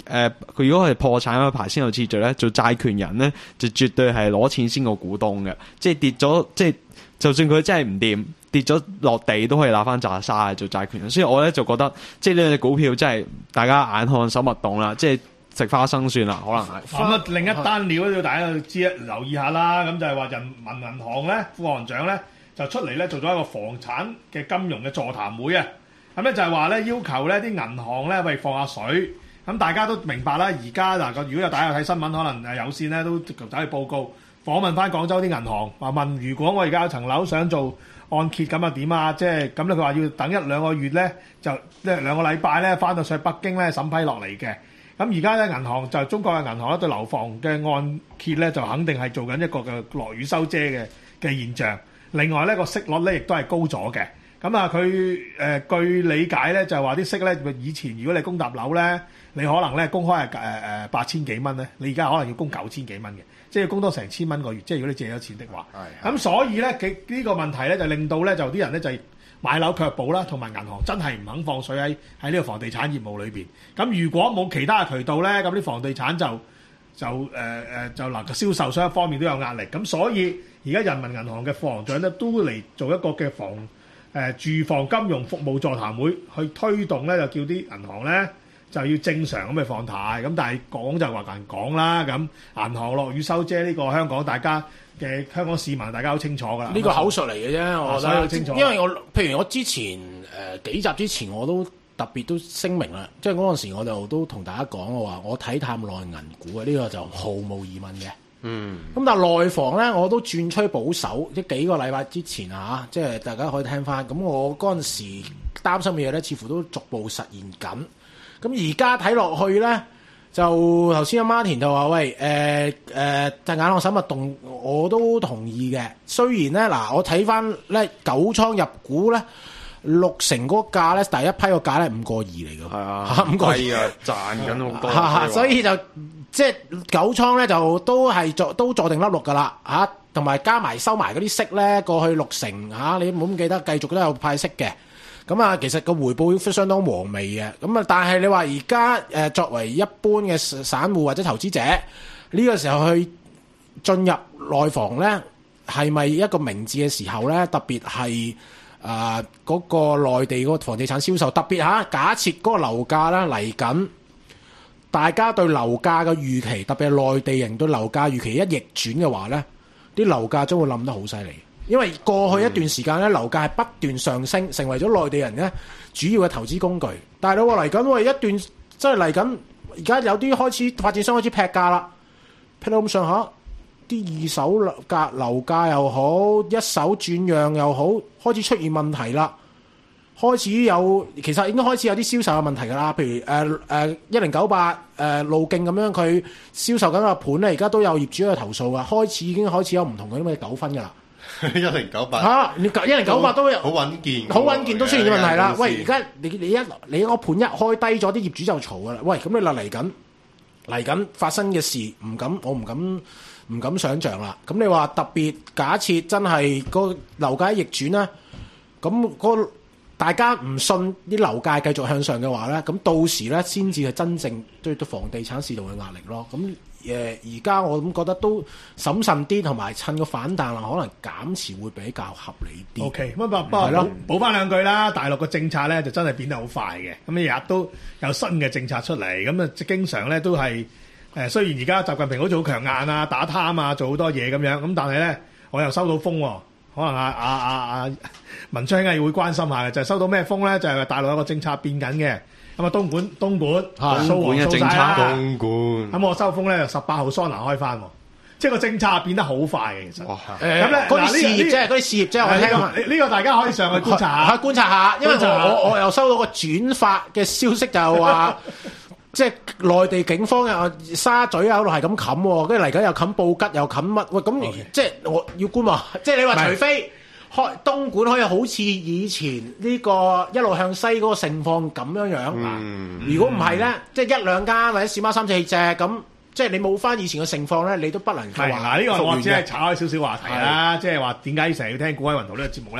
誒，佢如果係破產嘅排先後次序咧，做債權人咧就絕對係攞錢先過股東嘅，即係跌咗，即係就算佢真係唔掂，跌咗落地都可以拿翻扎沙做債權人。所以我咧就覺得，即係呢隻股票真係大家眼看手勿動啦，即係食花生算啦，可能係。 咁啊，另一單料要大家要知留意下啦，咁就係話人民銀行咧副行長咧就出嚟咧做咗一個房產嘅金融嘅座談會啊，咁咧就係話咧要求咧啲銀行咧喂放下水。咁大家都明白啦，而家嗱，如果有大家睇新聞，可能誒有線咧都走去報告訪問翻廣州啲銀行，話問如果我而家有層樓想做按揭咁啊點啊？即係咁咧，佢話要等一兩個月咧，就即係兩個禮拜咧，翻到上北京咧審批落嚟嘅。咁而家咧銀行就中國嘅銀行咧對樓房嘅按揭咧就肯定係做緊一個嘅落雨收遮嘅嘅現象。另外咧個息率咧亦都係高咗嘅。咁啊佢誒據理解咧就係話啲息咧以前如果你供搭樓咧。你可能咧供開係誒誒八千幾蚊咧，你而家可能要供九千幾蚊嘅，即係要供多成千蚊個月。即係如果你借咗錢的話，咁所以咧，佢呢個問題咧就令到咧就啲人咧就買樓卻步啦，同埋銀行真係唔肯放水喺喺呢個房地產業務裏邊。咁如果冇其他嘅渠道咧，咁啲房地產就就誒誒、呃、就能夠銷售，所有方面都有壓力。咁所以而家人民銀行嘅副行長咧都嚟做一個嘅房誒、呃、住房金融服務座談會，去推動咧就叫啲銀行咧。就要正常咁去放貸，咁但係講就話人講啦，咁銀行落雨收遮呢個香港大家嘅香港市民大家都清楚㗎啦。 呢個口述嚟嘅啫，我覺得清楚。 因為我譬如我之前誒、呃、幾集之前我都特別都聲明啦，即係嗰陣時我就都同大家講我話我睇淡內銀股嘅，呢、呢個就毫無疑問嘅。嗯。咁但係內房咧，我都轉趨保守，即幾個禮拜之前啊，即係大家可以聽翻。咁我嗰陣時擔心嘅嘢咧，似乎都逐步實現緊。咁而家睇落去咧，就頭先阿 Martin 就話：喂，誒誒，隻眼看手勿動，我都同意嘅。雖然咧，嗱，我睇翻咧九倉入股咧，六成嗰個價咧，第一批個價咧五個二嚟㗎。係啊，五個二啊，賺緊好多。嚇，所以就即係九倉咧，就都係坐都坐定粒六㗎啦，嚇，同埋加埋收埋嗰啲息咧，過去六成嚇，你唔好唔記得，繼續都有派息嘅。咁啊，其實個回報都相當和味嘅。咁啊，但係你話而家誒作為一般嘅散戶或者投資者，呢個時候去進入內房咧，係咪一個明智嘅時候咧？特別係誒嗰個內地嗰個房地產銷售，特別嚇假設嗰個樓價咧嚟緊，大家對樓價嘅預期，特別係內地人對樓價預期一逆轉嘅話咧，啲樓價將會冧得好犀利。因為過去一段時間咧，樓價係不斷上升，成為咗內地人咧主要嘅投資工具。但係你話嚟緊，喂一段即係嚟緊，而家有啲開始發展商開始劈價啦，劈到咁上下，啲二手樓價樓價又好，一手轉讓又好，開始出現問題啦。開始有其實已經開始有啲銷售嘅問題㗎啦。譬如誒誒一零九八誒路徑咁樣，佢銷售緊個盤咧，而家都有業主去投訴㗎，開始已經開始有唔同嘅咁嘅糾紛㗎啦。 一零九八嚇，你一零九八都有好穩健， 好穩健都出現咗問題啦。喂，而家你你一你個盤一開低咗，啲業主就嘈噶啦。喂，咁你嗱嚟緊嚟緊發生嘅事，唔敢我唔敢唔敢想像啦。咁你話特別假設真係個樓價逆轉啦，咁個大家唔信啲樓價繼續向上嘅話咧，咁到時咧先至係真正對對房地產市道嘅壓力咯。咁誒而家我咁覺得都審慎啲，同埋趁個反彈啦，可能減持會比較合理啲。 O K，咁不不補補翻兩句啦。大陸嘅政策咧就真係變得好快嘅，咁日日都有新嘅政策出嚟，咁啊經常咧都係誒。雖然而家習近平好似好強硬啊，打貪啊，做好多嘢咁樣，咁但係咧我又收到風喎。可能啊啊啊啊文昌應該會關心下嘅，就係、是、收到咩風咧？就係、是、大陸有個政策變緊嘅。咁啊，東莞東莞蘇杭蘇晒啦。東莞咁我收風咧，就十八號桑拿開翻，即係個政策變得好快嘅。其實咁咧， 嗰啲事業啫，嗰啲事業啫，我聽呢、 這個這個大家可以上去觀察下， 去觀察下。因為我我我又收到個轉發嘅消息，就話即係內地警方啊沙咀喺度係咁冚，跟住嚟緊又冚布吉，又冚乜？喂，咁、okay. 即係我要觀望。即係你話，除非開東莞可以好似以前呢個一路向西嗰個盛況咁樣樣。嗯、如果唔係咧，即係一兩間或者小貓三四隻咁，即係你冇翻以前嘅盛況咧，你都不能夠話。 嗱，呢個我只係炒開少少話題啦，即係話點解成日要聽股海雲圖呢個節目咧？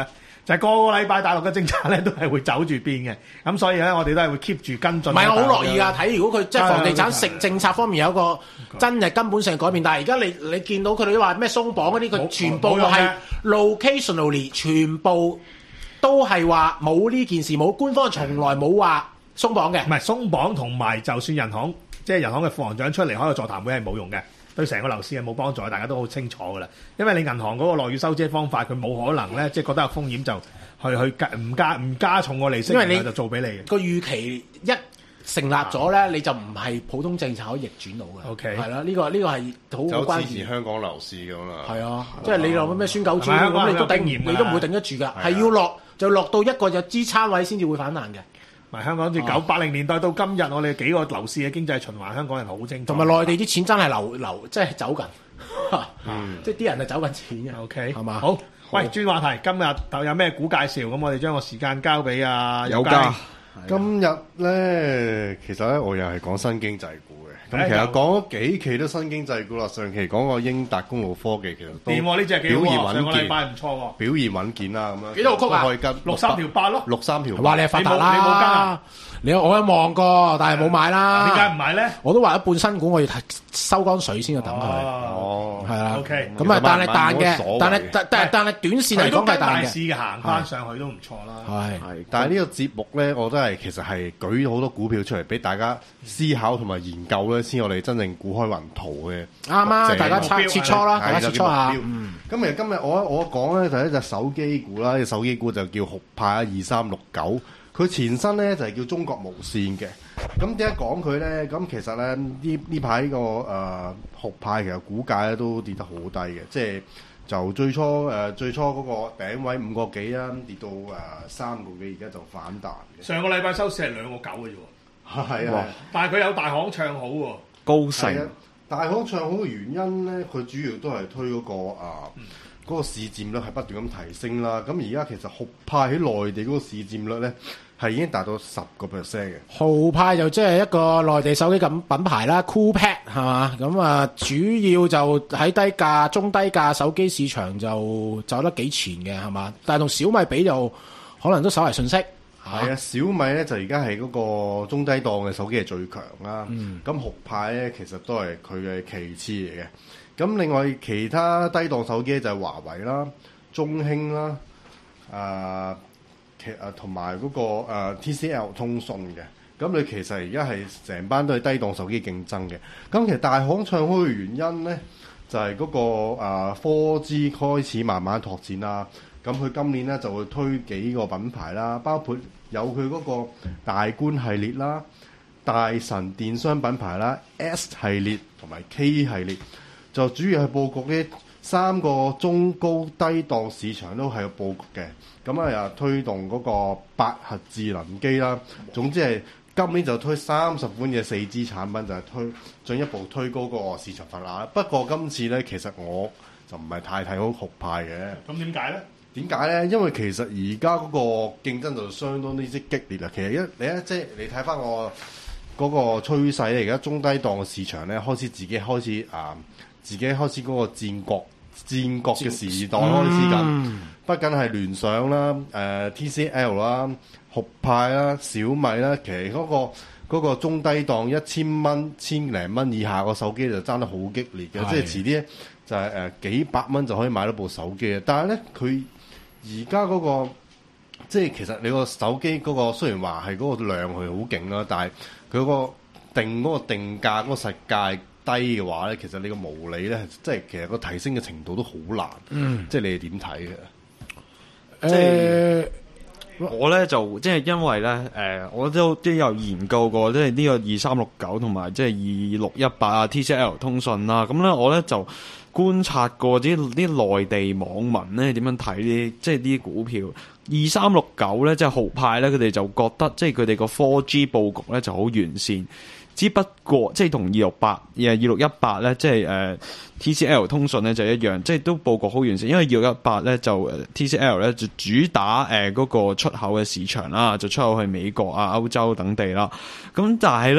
就係個個禮拜大陸嘅政策咧都係會走住變嘅，咁所以咧我哋都係會 keep 住跟進。 唔係我好樂意㗎，睇如果佢即係房地產政政策方面有一個真係根本性改變，但係而家你你見到佢哋都話咩鬆綁嗰啲，佢全部係 locationally 全部都係話冇呢件事，冇官方從來冇話鬆綁嘅。 唔係鬆綁同埋就算人行即係人行嘅副行長出嚟開個座談會係冇用嘅。對成個樓市係冇幫助，大家都好清楚噶啦。因為你銀行嗰個落雨收遮方法，佢冇可能咧，即係覺得有風險就去去加唔加唔加重個利息，因為你就做俾你嘅個預期一成立咗咧，你就唔係普通政策可以逆轉到嘅。OK，係啦，呢個呢個係好關鍵。就支持香港樓市咁啦。係啊，即係你落咩孫九豬咁，你都頂唔，你都唔會頂得住㗎。係要落就落到一個就支撐位先至會反彈嘅。 咪香港自九八零年代到今日，我哋幾個樓市嘅經濟循環，香港人好清楚。 同埋內地啲錢真係流流，即係走緊，即係啲人係走緊錢嘅。OK，係嘛？好，喂，轉話題，今日就有咩股介紹？咁我哋將個時間交俾阿有家。 今日咧，其實咧，我又係講新經濟股嘅。咁其實講咗幾期都新經濟股啦。上期講個英達公路科技，其實都掂喎，呢隻幾好喎。上個禮拜唔錯喎， 表現穩健啦，咁樣幾多個曲啊？ 可以跟六三條八咯， 六三條。 話你係發達啦， 你冇跟啊？ 你我有望過，但係冇買啦。 點解唔買咧？ 我都話一半新股，我要收乾水先去等佢。 哦， 係啦。 OK， 咁啊，但係彈嘅，但係但但但係短線嚟講係彈嘅。 大市嘅行翻上去都唔錯啦。 係係，但係呢個節目咧，我都係其實係舉咗好多股票出嚟俾大家思考同埋研究咧，先我哋真正股開雲圖嘅。 啱啊！大家切切磋啦，大家切磋下。 嗯。咁其實今日我我講咧就係一隻手機股啦，隻手機股就叫酷派啊，二三六九。佢前身咧就係叫中國無線嘅。咁點解講佢咧？咁其實咧呢呢排個誒酷派其實股價咧都跌得好低嘅，即係就最初誒、呃、最初嗰個頂位五個幾啊，跌到誒三個幾，而家就反彈嘅。 上個禮拜收市係兩個九嘅啫喎。係啊，但係佢有大行唱好喎。 高盛。 大行唱好嘅原因咧，佢主要都係推嗰、那個啊。嗯嗰個市佔率係不斷咁提升啦，咁而家其實酷派喺內地嗰個市佔率咧係已經達到十個 percent 嘅。 酷派就即係一個內地手機咁品牌啦 ，Coolpad 係嘛？咁啊，主要就喺低價、中低價手機市場就走得幾前嘅係嘛？但係同小米比就可能都稍為遜色。 係啊，小米咧就而家係嗰個中低檔嘅手機係最強啦。咁酷派咧其實都係佢嘅其次嚟嘅。咁另外其他低檔手機就係華為啦、中興啦、誒其誒同埋嗰個、呃、T C L 通訊嘅。咁你其實而家係成班都係低檔手機競爭嘅。咁其實大行唱好嘅原因咧，就係、是、嗰、那個誒、呃、科技開始慢慢拓展啦。咁佢今年咧就會推幾個品牌啦，包括有佢嗰個大觀系列啦、大神電商品牌啦、S 系列同埋 K 系列。就主要係佈局呢三個中高低檔市場都係有佈局嘅，咁啊又推動嗰個八核智能機啦。總之係今年就推三十款嘅四 G 產品，就係、是、推進一步推高個市場份額。不過今次咧，其實我就唔係太睇好酷派嘅。 咁點解咧？ 點解咧？因為其實而家嗰個競爭就相當之激烈啦。其實一你咧，即係你睇翻我嗰個趨勢咧，而家中低檔嘅市場咧，開始自己開始啊。呃自己開始嗰個戰國戰國嘅時代開始緊，嗯、不僅係聯想啦、誒、呃、T C L 啦、酷派啦、小米啦，其實嗰、嗰個嗰個中低檔一千蚊、千零蚊以下個手機就爭得好激烈嘅，即係遲啲就係誒幾百蚊就可以買到部手機嘅。但係咧，佢而家嗰個即係其實你個手機嗰個雖然話係嗰個量係好勁啦，但係佢嗰個定嗰個定價嗰個實價低嘅話咧，其實你個毛利咧，即係其實個提升嘅程度都好難。嗯，即係你哋點睇嘅？ 即係、呃、我咧就即係因為咧，誒、呃，我都都有研究過，即係呢個二三六九同埋即係二六一八啊 T C L 通訊啦。咁咧我咧就觀察過啲啲內地網民咧點樣睇呢，即係啲股票二三六九咧，即係酷派咧，佢哋就覺得即係佢哋個 四 G 佈局咧就好完善。只不過即係同二六八、二二六一八咧，即係誒 T C L 通訊咧就一樣，即係都佈局好完善。因為二六一八咧就誒 T C L 咧就主打誒嗰個出口嘅市場啦，就出口去美國啊、歐洲等地啦。咁但係咧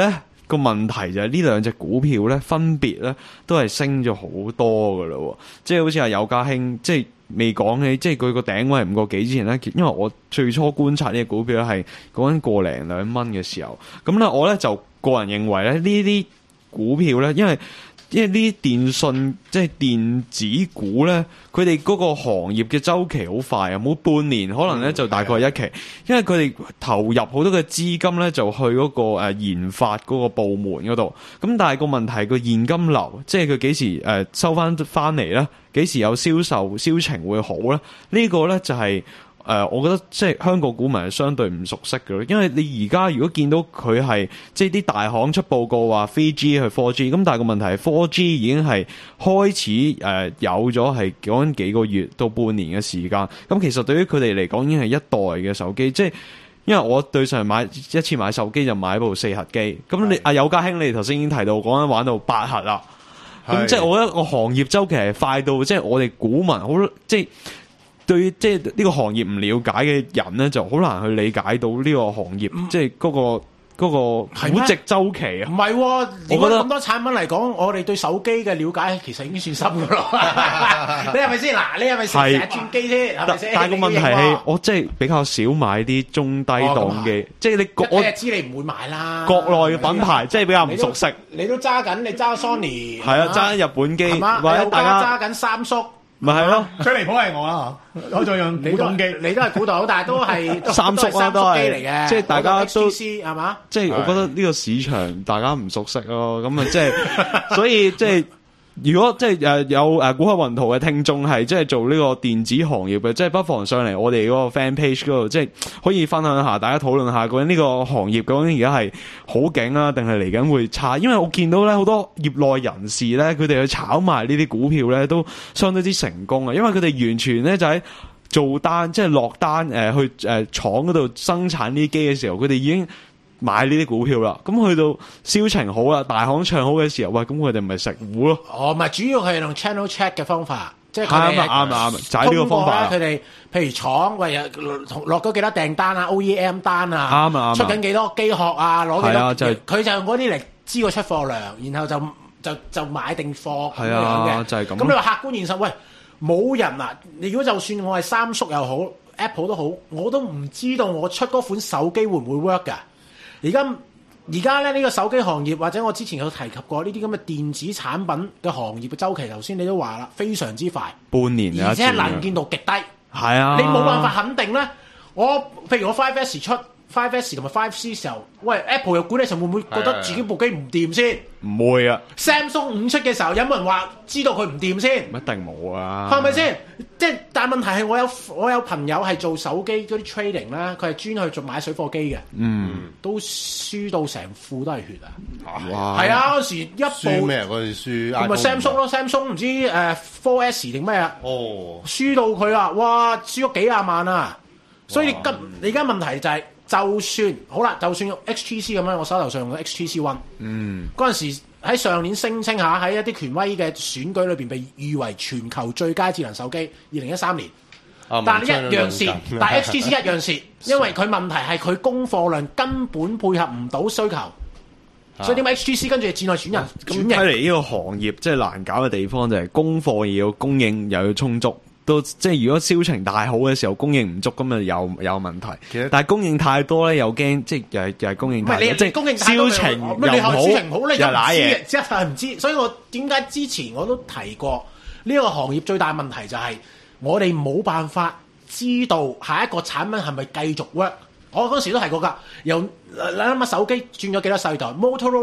個問題就係呢兩隻股票咧，分別咧都係升咗好多噶啦，即係好似係友家興，即係未講起，即係佢個頂位係五個幾之前咧，因為我最初觀察呢個股票咧係講緊個零兩蚊嘅時候，咁咧我咧就個人認為咧呢啲股票咧，因為因為呢啲電信即係電子股咧，佢哋嗰個行業嘅周期好快啊，冇半年可能咧就大概一期，嗯、因為佢哋投入好多嘅資金咧就去嗰個誒研發嗰個部門嗰度，咁但係個問題個現金流，即係佢幾時誒收翻翻嚟咧，幾時有銷售銷情會好咧？呢、這個咧就係、是。誒、呃，我覺得即係香港股民係相對唔熟悉嘅咯，因為你而家如果見到佢係即係啲大行出報告話 three G 去 four G， 咁但係個問題係 four G 已經係開始誒、呃、有咗係講緊幾個月到半年嘅時間，咁其實對於佢哋嚟講已經係一代嘅手機，即係因為我對上買一次買手機就買部四核機，咁你阿友家興你頭先已經提到講緊玩到八核啦，咁即係我覺得個行業周期係快到即係我哋股民好即係。對於即係呢個行業唔了解嘅人咧，就好難去理解到呢個行業，嗯、即係嗰、嗰個嗰、嗰個估值周期啊。唔係、哦，我覺得咁多產品嚟講，我哋對手機嘅了解其實已經算深噶咯。你係咪先？嗱，你係咪成日轉機先？係咪先？但係個問題係，我即係比較少買啲中低檔嘅，哦、即係你我知你唔會買啦。國內嘅品牌即係比較唔熟悉。你都揸緊，你揸 Sony 係啊，揸日本機，或者大家揸緊三叔。咪係咯，最離譜係我啦嚇，我仲用古董機，你都係古董，但係都係三叔啊，都係嚟嘅，即係大家都係嘛？即係我覺得呢個市場大家唔熟悉咯，咁啊即係，所以即係。如果即係誒有誒股海雲圖嘅聽眾係即係做呢個電子行業嘅，即係不妨上嚟我哋嗰個 fan page 嗰度，即係可以分享下，大家討論下究竟呢個行業究竟而家係好勁啊，定係嚟緊會差？因為我見到咧好多業內人士咧，佢哋去炒賣呢啲股票咧，都相當之成功啊！因為佢哋完全咧就喺做單，即係落單誒、呃、去誒、呃、廠嗰度生產呢啲機嘅時候，佢哋已經買呢啲股票啦，咁去到銷情好啦，大行唱好嘅時候，喂，咁佢哋咪食糊咯。哦，唔係，主要係用 channel check 嘅方法，即係佢哋啱啱啱，就係呢個方法。佢哋譬如廠喂落咗幾多訂單啊 ，O E M 單啊，啱啊，出緊幾多機殼啊，攞幾多，佢、就係、就用嗰啲嚟知個出貨量，然後就就就買定貨咁樣嘅。就係咁。咁你話客觀現實，喂，冇人啊！你如果就算我係三叔又好 ，Apple 都好，我都唔知道我出嗰款手機會唔會 work 㗎。而家而家咧呢個手機行業或者我之前有提及過呢啲咁嘅電子產品嘅行業嘅周期，頭先你都話啦，非常之快，半年，而且能見度極低。係啊，你冇辦法肯定咧。我譬如我 five S 出 five S 同埋 five C 時候，喂 Apple 嘅管理層會唔會覺得自己部機唔掂先？唔會啊。Samsung 五出嘅時候，有冇人話知道佢唔掂先？一定冇啊。係咪先？即係，但係問題係我有我有朋友係做手機嗰啲 trading 啦，佢係專去做買水貨機嘅，嗯，都輸到成褲都係血啊！哇！係啊，嗰時一部輸咩？嗰時輸同埋 Samsung 咯 ，Samsung 唔知誒 four S 定咩啊？哦，輸到佢啊！哇，輸咗幾廿萬啊！所以你今你而家問題就係、是，就算好啦，就算用 H T C 咁樣，我手頭上用 H T C One，嗯，嗰陣時。喺上年聲稱下喺一啲權威嘅選舉裏邊被譽為全球最佳智能手機，二零一三年。啊、但係一樣蝕，但係 H T C 一樣蝕，因為佢問題係佢供貨量根本配合唔到需求，啊、所以點解 H T C 跟住戰略轉人？咁睇嚟呢個行業即係難搞嘅地方就係供貨又要供應又要充足。到即係如果銷情大好嘅時候，供應唔足咁啊，有有問題。其實但係供應太多咧，又驚即係又係又係供應太多。即係銷情又唔好，銷情唔好你又唔知，即係唔知。所以我點解之前我都提過呢個行業最大問題就係我哋冇辦法知道下一個產品係咪繼續 work。我嗰時都提過㗎，由你諗下手機轉咗幾多世代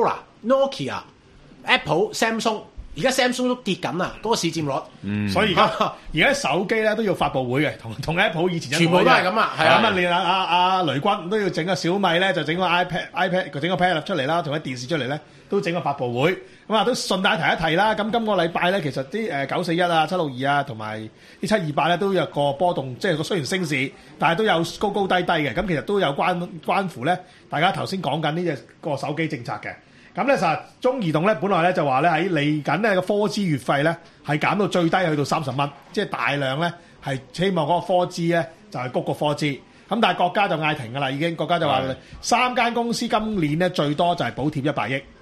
，Motorola、Nokia、Apple、Samsung。而家 Samsung 都跌緊啊，嗰、那個市佔率。嗯，所以而家而家手機咧都要發佈會嘅，同同 Apple 以前全部都係咁啊。係啊，咁啊，連阿阿阿雷軍都要整個小米咧，就整個 iPad iPad 整個 Pad 出嚟啦，同埋電視出嚟咧，都整個發佈會。咁啊，都順帶提一提啦。咁今個禮拜咧，其實啲誒九四一啊、七六二啊，同埋啲七二八咧，都有個波動，即係個雖然升市，但係都有高高低低嘅。咁其實都有關關乎咧，大家頭先講緊呢隻個手機政策嘅。咁咧，實中移動咧，本來咧就話咧喺嚟緊呢個科資月費咧係減到最低去到三十蚊，即係大量咧係希望嗰個科資咧就係谷個科資。咁但係國家就嗌停㗎啦，已經國家就話三間公司今年咧最多就係補貼一百億，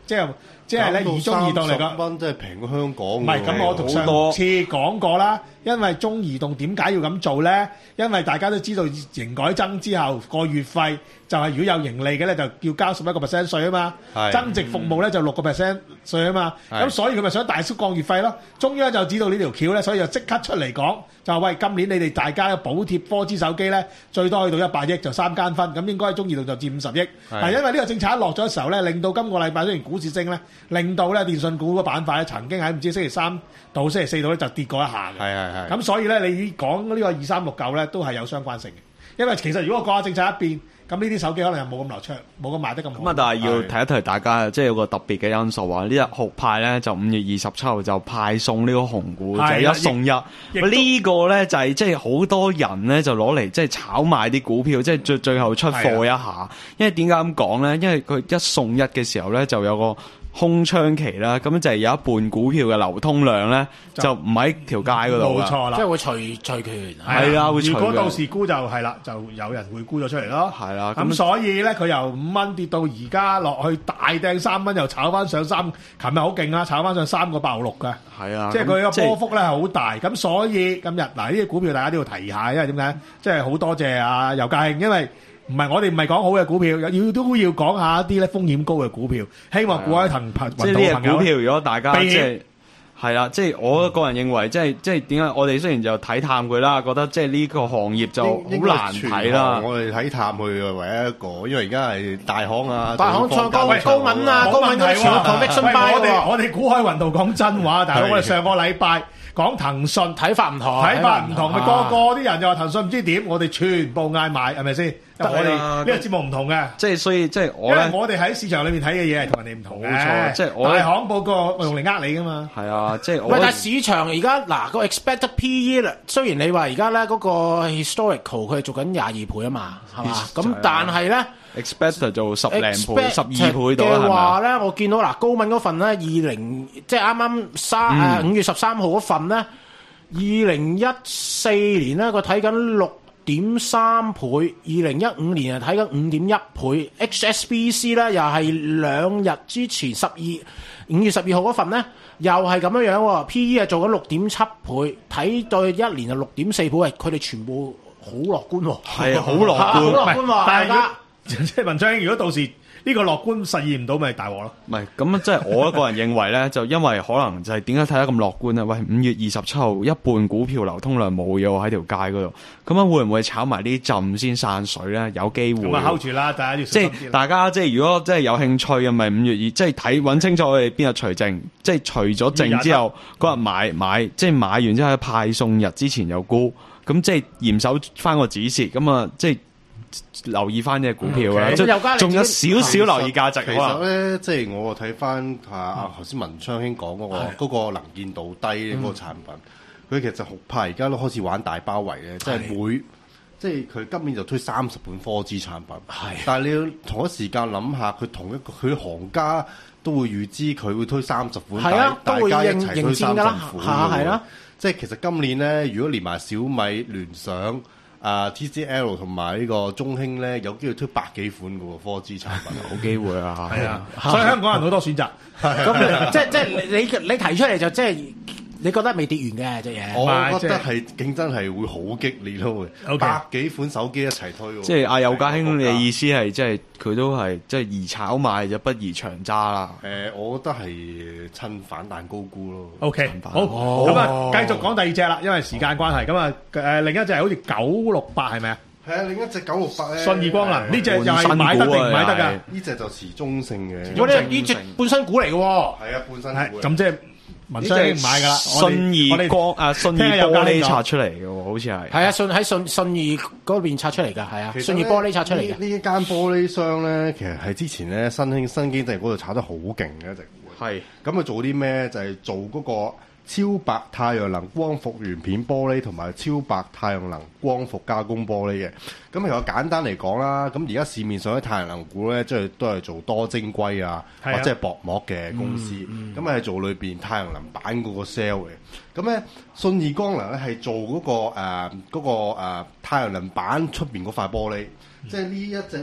即係即係咧移中移動嚟講， 蚊真係平過香港。唔唔係咁，我同上次講過啦，因為中移動點解要咁做咧？因為大家都知道營改增之後個月費就係如果有盈利嘅咧，就要交十一個 percent 稅啊嘛。增值服務咧就六個 percent 稅啊嘛。咁所以佢咪想大縮降月費咯。中央就知道呢條橋咧，所以就即刻出嚟講，就話喂，今年你哋大家補貼科資手機咧，最多去到一百億就三間分，咁應該中移動就佔五十億。但係因為呢個政策一落咗嘅時候咧，令到今個禮拜雖然股市升咧，令到咧電信股個板塊咧曾經喺唔知星期三到星期四度咧就跌過一下嘅。係係係。咁所以咧，你講呢個二三六九咧都係有相關性嘅，因為其實如果國家政策一變，咁呢啲手機可能又冇咁流暢，冇咁賣得咁好。 咁啊，但係要提一提大家，即係有個特別嘅因素啊！呢日酷派咧就五月二十七號就派送呢個紅股，就一送一。呢個咧就係即係好多人咧就攞嚟即係炒賣啲股票，即係最最後出貨一下。因為點解咁講咧？因為佢一送一嘅時候咧就有個空窗期啦，咁就係有一半股票嘅流通量咧，就唔喺條街嗰度。 冇錯啦， 即係會除除權。 係啊，會除。 如果到時沽就係啦，就有人會沽咗出嚟咯。 係啦， 咁所以咧，佢由五蚊跌到而家落去大掟三蚊，又炒翻上三。琴日好勁啦，炒翻上三個八六嘅。係啊，即係佢個波幅咧係好大。咁所以今日嗱呢啲股票大家都要提下，因為點解？即係好多謝啊尤家興，因為。唔係我哋唔係講好嘅股票，要都要講下一啲咧風險高嘅股票，希望各位騰朋即係呢隻股票，如果大家即係係啦，即係我個人認為，即係即係點解我哋雖然就睇淡佢啦，覺得即係呢個行業就好難睇啦。 我哋睇淡佢嘅唯一一個，因為而家係大行啊， 大行創高高敏啊，高敏嗰啲全部 conviction buy 喎。 我哋我哋股海雲道講真話，大佬我哋上個禮拜。講騰訊睇法唔同， 睇法唔同，咪個個啲人就話騰訊唔知點，我哋全部嗌買，係咪先？我哋呢個節目唔同嘅， 即係所以即係我咧， 因為我哋喺市場裏面睇嘅嘢係同人哋唔同嘅。 冇錯，即係我大行報告用嚟呃你噶嘛。 係啊，即係我。 喂，但係市場而家嗱個 expected P E 啦，雖然你話而家咧嗰個 historical 佢係做緊廿二倍啊嘛，係嘛？咁但係咧。 expect 做十零倍、十二倍到嘅話咧，我見到嗱高敏嗰份咧，二零即係啱啱三誒五月十三號嗰份咧，二零一四年咧佢睇緊六點三倍，二零一五年啊睇緊五點一倍 ，H S B C 咧又係兩日之前十二五月十二號嗰份咧，又係咁樣樣喎 ，P E 係做緊六點七倍，睇對一年就六點四倍，佢哋全部好樂觀喎， 係好樂觀， 好樂觀喎，大家。 即係文章，如果到時呢個樂觀實現唔到，咪大鑊咯。 唔係咁，即係我一個人認為咧，就因為可能就係點解睇得咁樂觀咧？喂，五月二十七號一半股票流通量冇嘢喎喺條街嗰度，咁樣會唔會炒埋啲浸先散水咧？有機會。 咁啊，hold住啦，大家要即係大家即係如果即係有興趣嘅，咪五月二即係睇揾清楚我哋邊日除淨，即係除咗淨之後嗰日買買，即係買完之後喺派送日之前有沽，咁即係嚴守翻個指示，咁啊即係。留意翻呢隻股票啦，仲、okay. 有少少留意價值。 其實咧，即係我睇翻啊啊頭先文昌兄講嗰個嗰個能見度低嗰個產品，佢、嗯、其實酷派而家都開始玩大包圍咧，即係每即係佢今年就推三十本科資產品，但係你要同一時間諗下，佢同一個佢行家都會預知佢會推三十款， 啊、 大家一齊推三十款， 係啊， 即係其實今年咧，如果連埋小米、聯想。啊 T C L 同埋呢個中興咧，有機會推百幾款嘅喎科資產品， 好機會啊！ 係啊，所以香港人好多選擇。 咁即即你你你提出嚟就即係你覺得未跌完嘅隻嘢？ 我覺得係競爭係會好激烈咯，會、okay. 百幾款手機一齊推喎。 即係阿友家兄，你嘅意思係即係佢都係即係宜炒賣就不宜長揸啦。 誒、呃，我覺得係趁反彈高估咯。 O、okay. K， 好，咁啊、哦，繼續講第二隻啦，因為時間關係。咁啊，誒另一隻係好似九六八係咪啊？ 係啊，另一隻九六八咧， 信義光能呢隻又係買得定唔買得㗎？ 呢隻就持中性嘅。 如果呢呢隻半新股嚟嘅喎。 係啊，半新股。 咁即係。文商唔買噶啦， 信義光啊，信義玻璃拆出嚟嘅喎，好似係。 係啊，信喺信信義嗰邊拆出嚟㗎，係啊，信義玻璃拆出嚟嘅。 呢一間玻璃商咧，其實係之前咧新興新經濟嗰度炒得好勁嘅一隻股。係。咁佢做啲咩？就係、是、做嗰個超白太陽能光伏原片玻璃同埋超白太陽能光伏加工玻璃嘅。咁其實簡單嚟講啦，咁而家市面上啲太陽能股咧，即係都係做多晶硅啊，或者係薄膜嘅公司。咁、嗯、係、嗯、做裏邊太陽能板嗰個 sell 嘅。咁咧信義光能咧係做嗰、嗰個誒嗰、呃嗰個、呃、太陽能板出邊嗰塊玻璃。嗯、即係呢一隻咧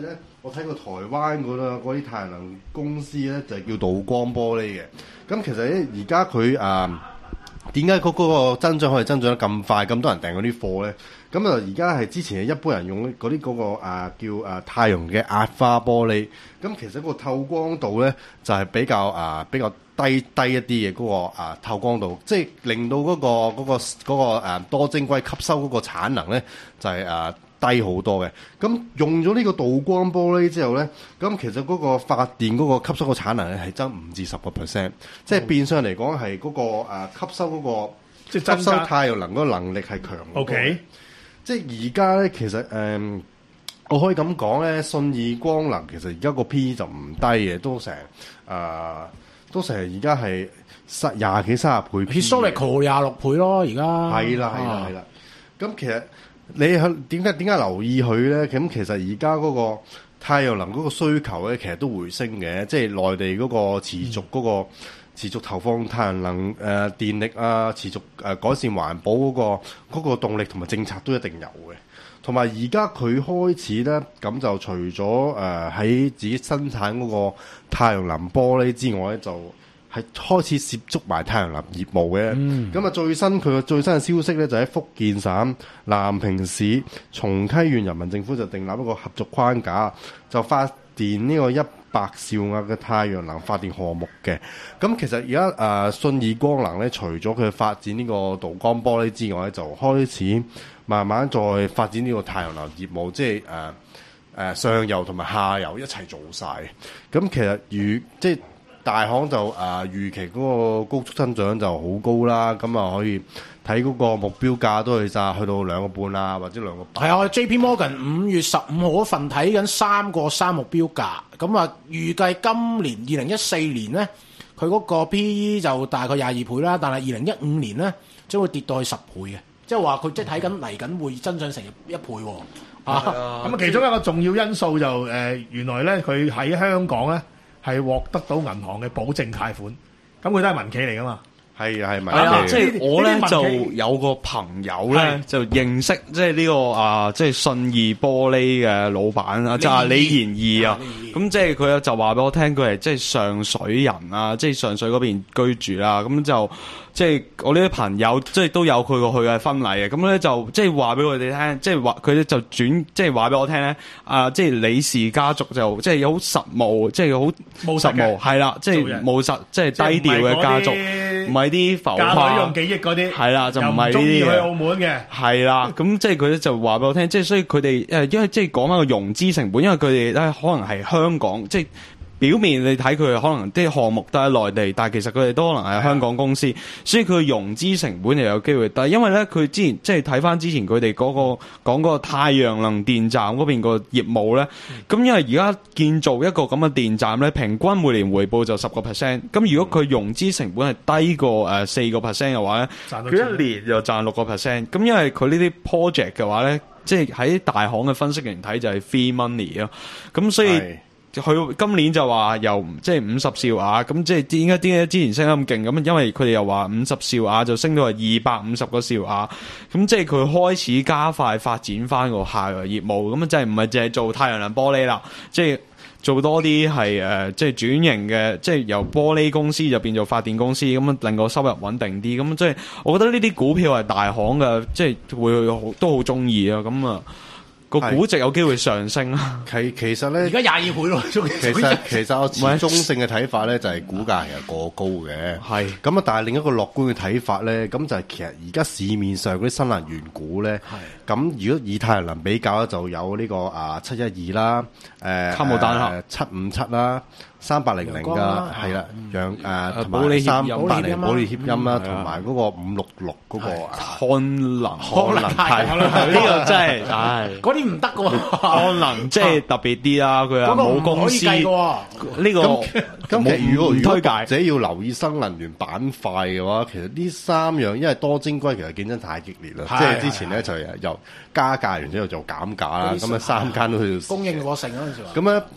我睇過台灣嗰度嗰啲太陽能公司咧，就係叫道光玻璃嘅。咁其實咧，而家佢誒點解嗰嗰個增長可以增長得咁快，咁多人訂嗰啲貨咧？咁啊，而家係之前一般人用嗰啲嗰個誒、啊、叫誒、啊、太陽嘅壓花玻璃。咁其實個透光度咧就係、是、比較誒、啊、比較低低一啲嘅嗰個、啊、透光度，即係令到嗰、嗰個嗰、嗰個嗰個啊、多晶硅吸收嗰個產能咧就係、是、誒。啊低好多嘅，咁用咗呢個道光玻璃之後咧，咁其實嗰個發電嗰個吸收嘅產能咧係增五至十個 percent，即係變相嚟講係嗰個誒吸收嗰個即係吸收太陽能嗰個能力係強好多。 OK， 即係而家咧其實誒、嗯，我可以咁講咧，信義光能其實而家個 P E 就唔低嘅，都成誒、呃，都成而家係十廿幾三十倍 ，historical 廿六倍咯，而家係啦係啦係啦，咁、啊、其實。你去點解點解留意佢咧？咁其實而家嗰個太陽能嗰個需求咧，其實都回升嘅。即係內地嗰個持續嗰、嗰個、持續投放太陽能誒、呃、電力啊，持續誒、呃、改善環保嗰、嗰個嗰、嗰個動力同埋政策都一定有嘅。同埋而家佢開始咧，咁就除咗誒喺自己生產嗰個太陽能玻璃之外咧，就係開始涉足埋太陽能業務嘅，咁、嗯、啊最新佢嘅最新嘅消息咧，就喺福建省南平市松溪縣人民政府就訂立一個合作框架，就發電呢個一百兆瓦嘅太陽能發電項目嘅。咁其實而家誒信義光能咧，除咗佢發展呢個道光玻璃之外咧，就開始慢慢再發展呢個太陽能業務，即係誒誒上游同埋下游一齊做晒。咁其實如即係。大行就誒、呃、預期嗰個高速增長就好高啦，咁啊可以睇嗰個目標價都係咋去到兩個半啦，或者兩個八。 係啊 ，J P Morgan 五月十五號嗰份睇緊三個三目標價，咁啊預計今年二零一四年咧，佢嗰個 P E 就大概廿二倍啦，但係二零一五年咧將會跌到去十倍嘅，即係話佢即係睇緊嚟緊會增長成一倍喎。啊， 咁啊其中一個重要因素就誒、呃、原來咧佢喺香港咧。係獲得到銀行嘅保證貸款，咁佢都係民企嚟噶嘛？ 係啊係咪？ 係啊，即係我咧就有個朋友咧就認識，即係呢個啊，即係信義玻璃嘅老闆啊，就係李賢義啊。咁即係佢就話俾我聽，佢係即係上水人啊，即係上水嗰邊居住啦。咁就即係我呢啲朋友，即係都有去過佢嘅婚禮嘅。咁咧就即係話俾佢哋聽，即係話佢咧就轉，即係話俾我聽咧。啊，即係李氏家族就即係有好實務，即係好實務，係啦，即係務實，即係低調嘅家族，唔係啲浮誇。嫁女用幾億嗰啲，係啦，就唔係呢啲嘅。又唔中意去澳門嘅，係啦。咁即係佢咧就話俾我聽，即係所以佢哋誒，因為即係講翻個融資成本，因為佢哋咧可能係香港，即係。表面你睇佢可能啲項目都喺內地，但係其實佢哋都可能係香港公司，所以佢融資成本又有機會低。但係因為咧，佢之前即係睇翻之前佢哋嗰個講嗰個太陽能電站嗰邊個業務咧，咁、嗯、因為而家建造一個咁嘅電站咧，平均每年回報就十個 percent。咁如果佢融資成本係低過誒四個 percent 嘅話咧，佢一年就賺六個 percent。咁因為佢呢啲 project 嘅話咧，即係喺大行嘅分析人睇就係 free money 咯。咁所以。佢今年就話由即係五十兆瓦，咁即係點解點解之前升得咁勁咁？因為佢哋又話五十兆瓦就升到係二百五十個兆瓦，咁即係佢開始加快發展翻個下游業務，咁啊即係唔係淨係做太陽能玻璃啦，即係做多啲係誒即係轉型嘅，即係由玻璃公司就變做發電公司，咁啊令個收入穩定啲，咁即係我覺得呢啲股票係大行嘅，即係會好都好中意啊，咁啊。個估值有機會上升啊！ 其其實咧， 而家廿二倍咯。其實其實我始中性嘅睇法咧，就係股價其實過高嘅。係咁啊，但係另一個樂觀嘅睇法咧，咁就係其實而家市面上嗰啲新能源股咧，咁如果以太陽能比較咧，就有呢個啊七一二啦，誒卡姆丹克七五七啦。三八零零㗎，係啦，讓誒同埋三八零保利協鑫啦，同埋嗰個五六六嗰個漢能， 漢能係呢個真係，唉， 嗰啲唔得㗎喎， 漢能即係特別啲啦，佢啊冇公司呢個咁其實如果如果或者要留意新能源板塊嘅話，其實呢三樣因為多晶硅其實競爭太激烈啦，即係之前咧就由加價完之後就減價啦，咁啊三間都去到供應過剩嗰陣時話， 咁咧。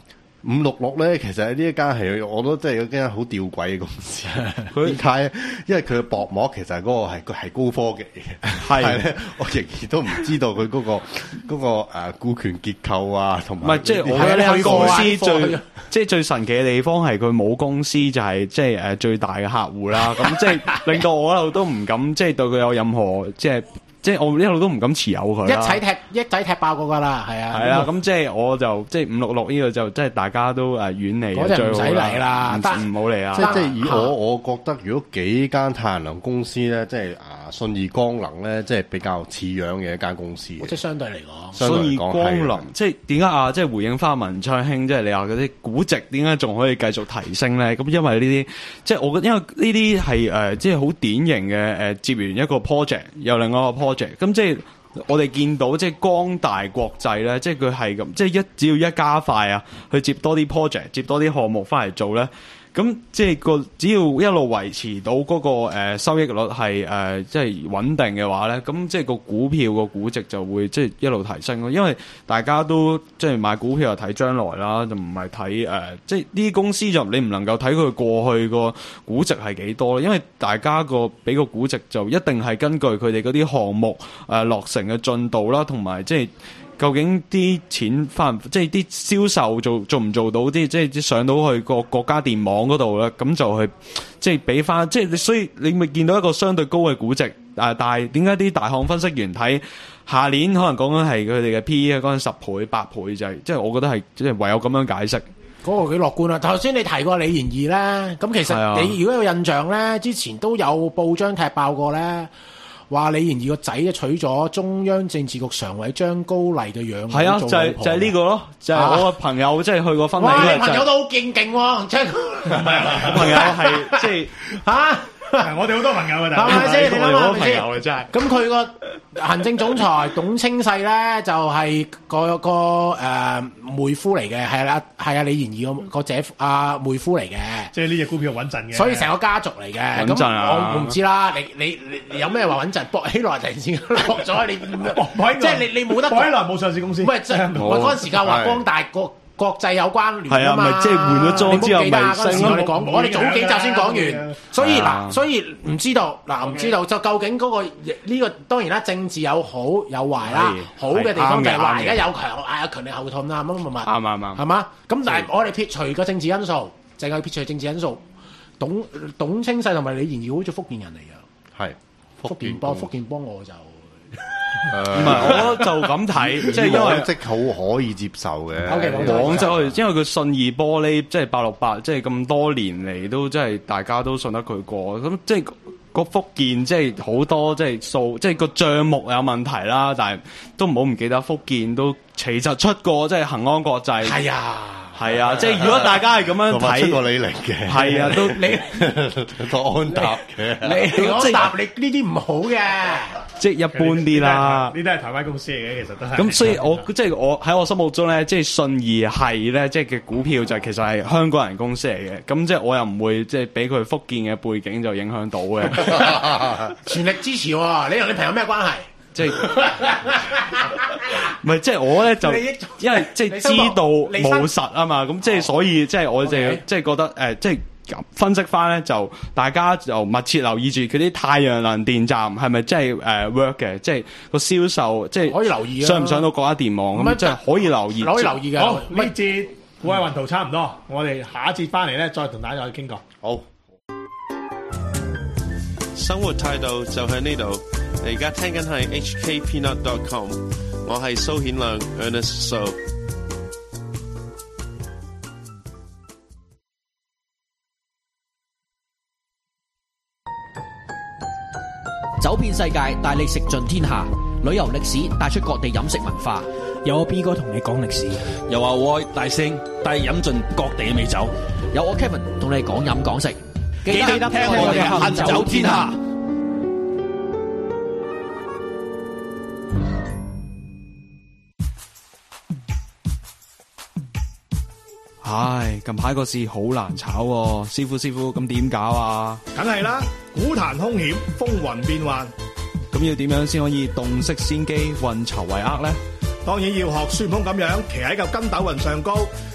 五六六咧，其實呢一間係我覺得真係一間好吊詭嘅公司。點解咧？因為佢嘅薄膜其實嗰個係佢係高科技嘅，係咧，我仍然都唔知道佢嗰、嗰個嗰、嗰個誒、呃、股權結構啊，同埋唔係即係我覺得呢間公司最即係最神奇嘅地方係佢冇公司就係即係誒最大嘅客戶啦。咁即係令到我一路都唔敢即係對佢有任何即係。即係我一路都唔敢持有佢， 一齊踢一仔踢爆過㗎啦，係啊， 係啊，咁即係我就即係五六六呢個就即係大家都誒遠離， 嗰陣唔使嚟啦， 唔好嚟啊！ 即係即係以我我覺得，如果幾間太陽能公司咧，即係啊信義光能咧，即係比較似樣嘅一間公司。 即係相對嚟講， 信義光能即係點解啊？即係回應翻文昌兄，即係你話嗰啲估值點解仲可以繼續提升咧？咁因為呢啲即係我覺得，因為呢啲係誒即係好典型嘅誒、呃、接完一個 project 又另外一個 project，咁即係。我哋見到即係光大國際咧，即係佢係咁，即係一只要一加快啊，去接多啲 project，接多啲項目翻嚟做咧。咁即係個只要一路維持到嗰、那個、呃、收益率係誒、呃、即係穩定嘅話咧，咁即係個股票個估值就會即係一路提升咯。因為大家都即係買股票又睇將來啦，就唔係睇誒即係呢啲公司就你唔能夠睇佢過去個估值係幾多，因為大家個俾個估值就一定係根據佢哋嗰啲項目誒、呃、落成嘅進度啦，同埋即係。究竟啲錢翻，即係啲銷售做做唔做到啲，即係上到去個國家電網嗰度咧，咁就去即係俾翻，即係你所以你咪見到一個相對高嘅估值，啊！但係點解啲大行分析員睇下年可能講緊係佢哋嘅 P E 講緊十倍、八倍就係、是，即係我覺得係即係唯有咁樣解釋。 嗰個幾樂觀啊！頭先你提過李賢義咧，咁其實你如果有印象咧，之前都有報章踢爆過咧。話李賢義個仔咧娶咗中央政治局常委張高麗嘅養母， 係啊，就係、是、就係、是、呢個咯，就係、是、我個朋友即係去過婚禮。 哇！你朋友都好勁勁喎，張我朋友係即係嚇。 我哋好多朋友㗎， 係咪先？你諗下， 朋友啊，真係。 咁佢個行政總裁董清世咧，就係、是、個個誒、呃、妹夫嚟嘅，係啦，係啊，李賢義個個姐夫阿妹夫嚟嘅。即係呢隻股票穩陣嘅。 所以成個家族嚟嘅。 穩陣啊！ 我唔知啦，你你你有咩話穩陣？博起來突然之間落咗，你即係你你冇得。 博起來冇上市公司。 喂，即係我嗰陣時間話光大個。國際有關聯係啊，咪即係換咗裝之後咪升咯。 我哋講，我哋早幾集先講完，所以嗱，所以唔知道嗱，唔知道就究竟嗰個呢個當然啦，政治有好有壞啦。好嘅地方就係話而家有強啊有強力後盾啊，乜乜乜乜。 啱啱啱。 係嘛？咁但係我哋撇除個政治因素，淨係撇除政治因素，董董清世同埋李賢義好似福建人嚟嘅。係福建幫福建幫我就。 唔係，我就咁睇，即係因為即好可以接受嘅。 廣州，因為佢信義玻璃，即係八六八，即係咁多年嚟都即係大家都信得佢過。咁即係個福建，即係好多即係數，即係個帳目有問題啦。但係都唔好唔記得福建都其實出過，即係恒安國際。 係啊。 係啊，即係如果大家係咁樣睇， 出過你嚟嘅， 係啊，都你都安踏嘅， 你安踏你呢啲唔好嘅， 即係一般啲啦。 呢啲係台灣公司嚟嘅，其實都係。 咁所以我即係我喺我心目中咧，即係信義係咧，即係嘅股票就其實係香港人公司嚟嘅。咁即係我又唔會即係俾佢福建嘅背景就影響到嘅。 全力支持喎！你同你朋友咩關係？ 即係唔係即係我咧就因為即係知道務實啊嘛，咁即係所以即係我哋即係覺得誒，即係分析翻咧就大家就密切留意住佢啲太陽能電站係咪真係誒 work 嘅，即係個銷售即係可以留意啊， 上唔上到國家電網咁即係可以留意， 可以留意嘅。 好，呢節股海運圖差唔多，我哋下一節翻嚟咧再同大家再傾過。 好， 生活態度就喺呢度。你而家聽緊係 H K Peanut dot com， 我係蘇顯亮 Ernest So。 走遍世界，帶你食盡天下。旅遊歷史帶出各地飲食文化。 有我 B 哥同你講歷史， 有阿 Y 大聲帶飲盡各地嘅美酒。 有我 Kevin 同你講飲講食。 記得聽我哋行走天下。 唉，近排個市好難炒喎，師傅師傅咁點搞啊？ 梗係啦，股壇兇險，風雲變幻， 咁要點樣先可以洞悉先機，運籌帷幄呢？ 當然要學孫悟空咁樣，騎喺嚿筋斗雲上高，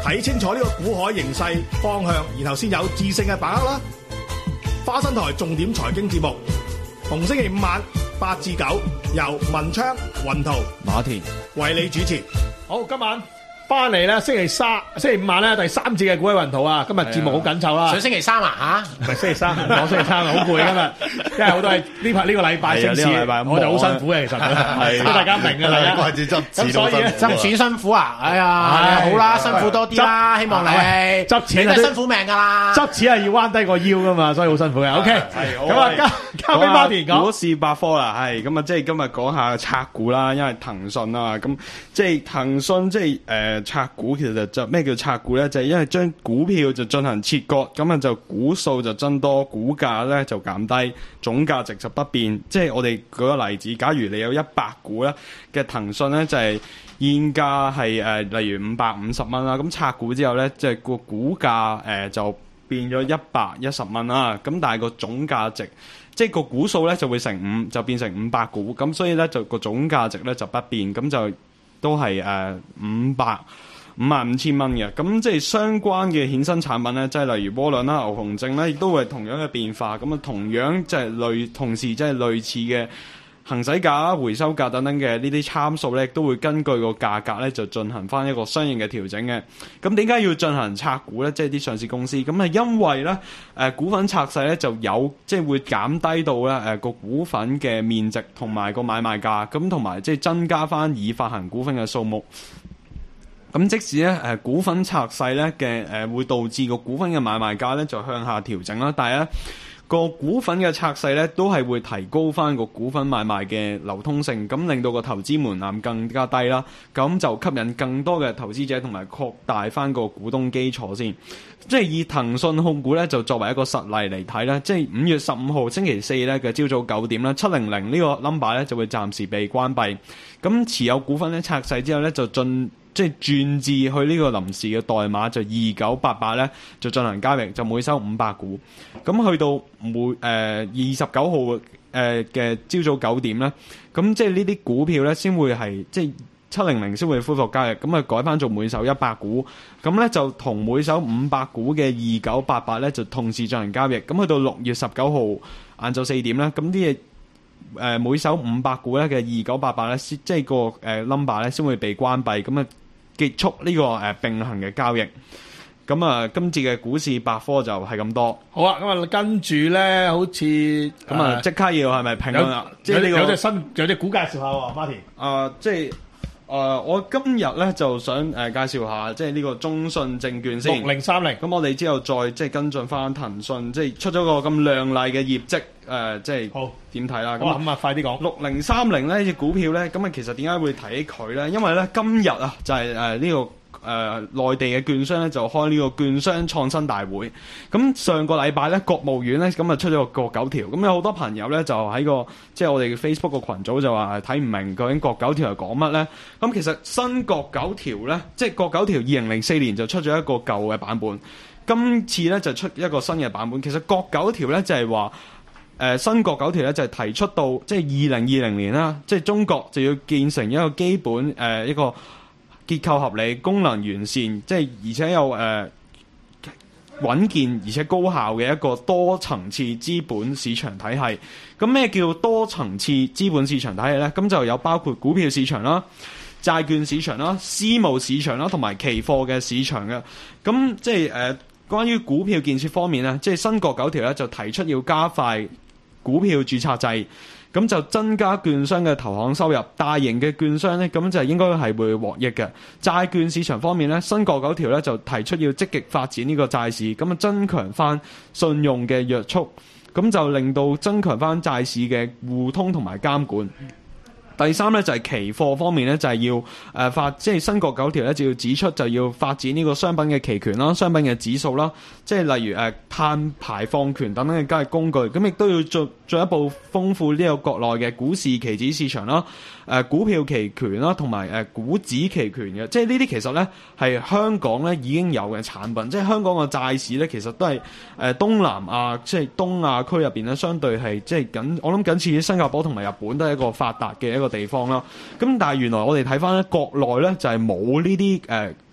睇清楚呢個股海形勢方向，然後先有智勝嘅把握啦。花生台重點財經節目，逢星期五晚八至九，由文昌、雲圖、 馬田為你主持。好，今晚翻嚟咧，星期三、星期五晚咧，第三節嘅股海雲圖啊！今日節目好緊湊啦。 上星期三啊嚇， 唔係星期三，講星期三啊，好攰今日，因為好多係呢排呢個禮拜升市，我就好辛苦嘅其實，係大家明嘅啦。 關住執錢， 咁所以執錢辛苦啊！哎呀，好啦，辛苦多啲啦，希望你執錢係辛苦命㗎啦。 執錢係要彎低個腰㗎嘛，所以好辛苦嘅。OK，咁啊，交交俾馬田講股市百科啦，係咁啊，即係今日講下拆股啦，因為騰訊啊，咁即係騰訊即係誒拆股其實。就咩叫拆股咧？就係、是、因為將股票就進行切割，咁啊就股數就增多，股價咧就減低，總價值就不變。即係我哋舉個例子，假如你有一百股咧嘅騰訊咧，就係、是、現價係誒、呃、例如五百五十蚊啦，咁拆股之後咧，即、就、係、是、個股價誒、呃、就變咗一百一十蚊啦。咁但係個總價值，即係個股數咧就會乘五，就變成五百股。咁所以咧就個總價值咧就不變，咁就都係誒五百。五萬五千蚊嘅，咁即係相關嘅衍生產品咧，即係例如窩輪啦、牛熊證咧，亦都會同樣嘅變化。咁啊，同樣即係類，同時即係類似嘅行使價、回收價等等嘅呢啲參數咧，都會根據個價格咧就進行翻一個相應嘅調整嘅。咁點解要進行拆股咧？即係啲上市公司，咁係因為咧誒、呃、股份拆細咧就有即係會減低到咧誒個股份嘅面值同埋個買賣價，咁同埋即係增加翻已發行股份嘅數目。咁即使咧誒股份拆細咧嘅誒會導致個股份嘅買賣價咧就向下調整啦，但係咧個股份嘅拆細咧都係會提高翻個股份買賣嘅流通性，咁令到個投資門檻更加低啦，咁就吸引更多嘅投資者同埋擴大翻個股東基礎先。即係以騰訊控股咧就作為一個實例嚟睇咧，即係五月十五號星期四咧嘅朝早九點啦，七零零呢個 number 咧就會暫時被關閉。咁持有股份咧拆細之後咧就進即係轉至去呢個臨時嘅代碼就二九八八咧就進行交易，就每收五百股。咁去到每誒二十九號誒嘅朝早九點咧，咁即係呢啲股票咧先會係即係七零零先會恢復交易，咁啊改翻做每手一百股，咁咧就同每手五百股嘅二九八八咧就同時進行交易。咁去到六月十九號晏晝四點咧，咁啲嘢。誒每手五百股咧嘅二九八八咧，即係個誒 number 咧先會被關閉，咁啊結束呢個誒並行嘅交易。咁啊，今次嘅股市百科就係咁多。 好啊，咁啊跟住咧，好似咁啊，即刻要係咪評論啊？即係呢個有隻新有隻股介紹下喎，Martin。 啊，即係。誒、呃，我今日咧就想誒、呃、介紹下，即係呢個中信證券先。 六零三零。咁我哋之後再即係跟進翻騰訊，即係出咗個咁亮麗嘅業績，誒、呃，即係好點睇啦？ 咁啊，咁啊，快啲講。六零三零呢隻股票咧，咁啊，其實點解會提起佢咧？因為咧今日啊，就係誒呢個。誒、呃、內地嘅券商咧就開呢個券商創新大會，咁上個禮拜咧國務院咧咁啊出咗個國九條，咁有好多朋友咧就喺個即係我哋嘅 Facebook 個群組就話睇唔明究竟國九條係講乜咧？咁其實新國九條咧，即係國九條二零零四年就出咗一個舊嘅版本，今次咧就出一個新嘅版本。其實國九條咧就係話誒新國九條咧就係提出到即係二零二零年啦，即係中國就要建成一個基本誒、呃、一個。結構合理、功能完善，即係而且有誒、呃、穩健而且高效嘅一個多層次資本市場體系。咁咩叫多層次資本市場體系呢？咁就有包括股票市場啦、債券市場啦、私募市場啦，同埋期貨嘅市場嘅。咁即係誒、呃、關於股票建設方面呢，即係新國九條咧就提出要加快股票註冊制。咁就增加券商嘅投行收入，大型嘅券商呢，咁就應該係會獲益嘅。債券市場方面呢，新國九條呢就提出要積極發展呢個債市，咁啊增強翻信用嘅約束，咁就令到增強翻債市嘅互通同埋監管。第三咧就係期貨方面咧，就係要誒發，即係新國九條咧就要指出就要發展呢個商品嘅期權啦、商品嘅指數啦，即係例如誒碳排放權等等嘅交易工具，咁亦都要進進一步豐富呢個國內嘅股市期指市場啦、誒股票期權啦，同埋誒股指期權嘅，即係呢啲其實咧係香港咧已經有嘅產品，即係香港嘅債市咧其實都係誒東南亞即係東亞區入邊咧相對係即係僅我諗僅次於新加坡同埋日本都係一個發達嘅一個地方啦，咁但係原來我哋睇翻咧國內咧就係冇呢啲誒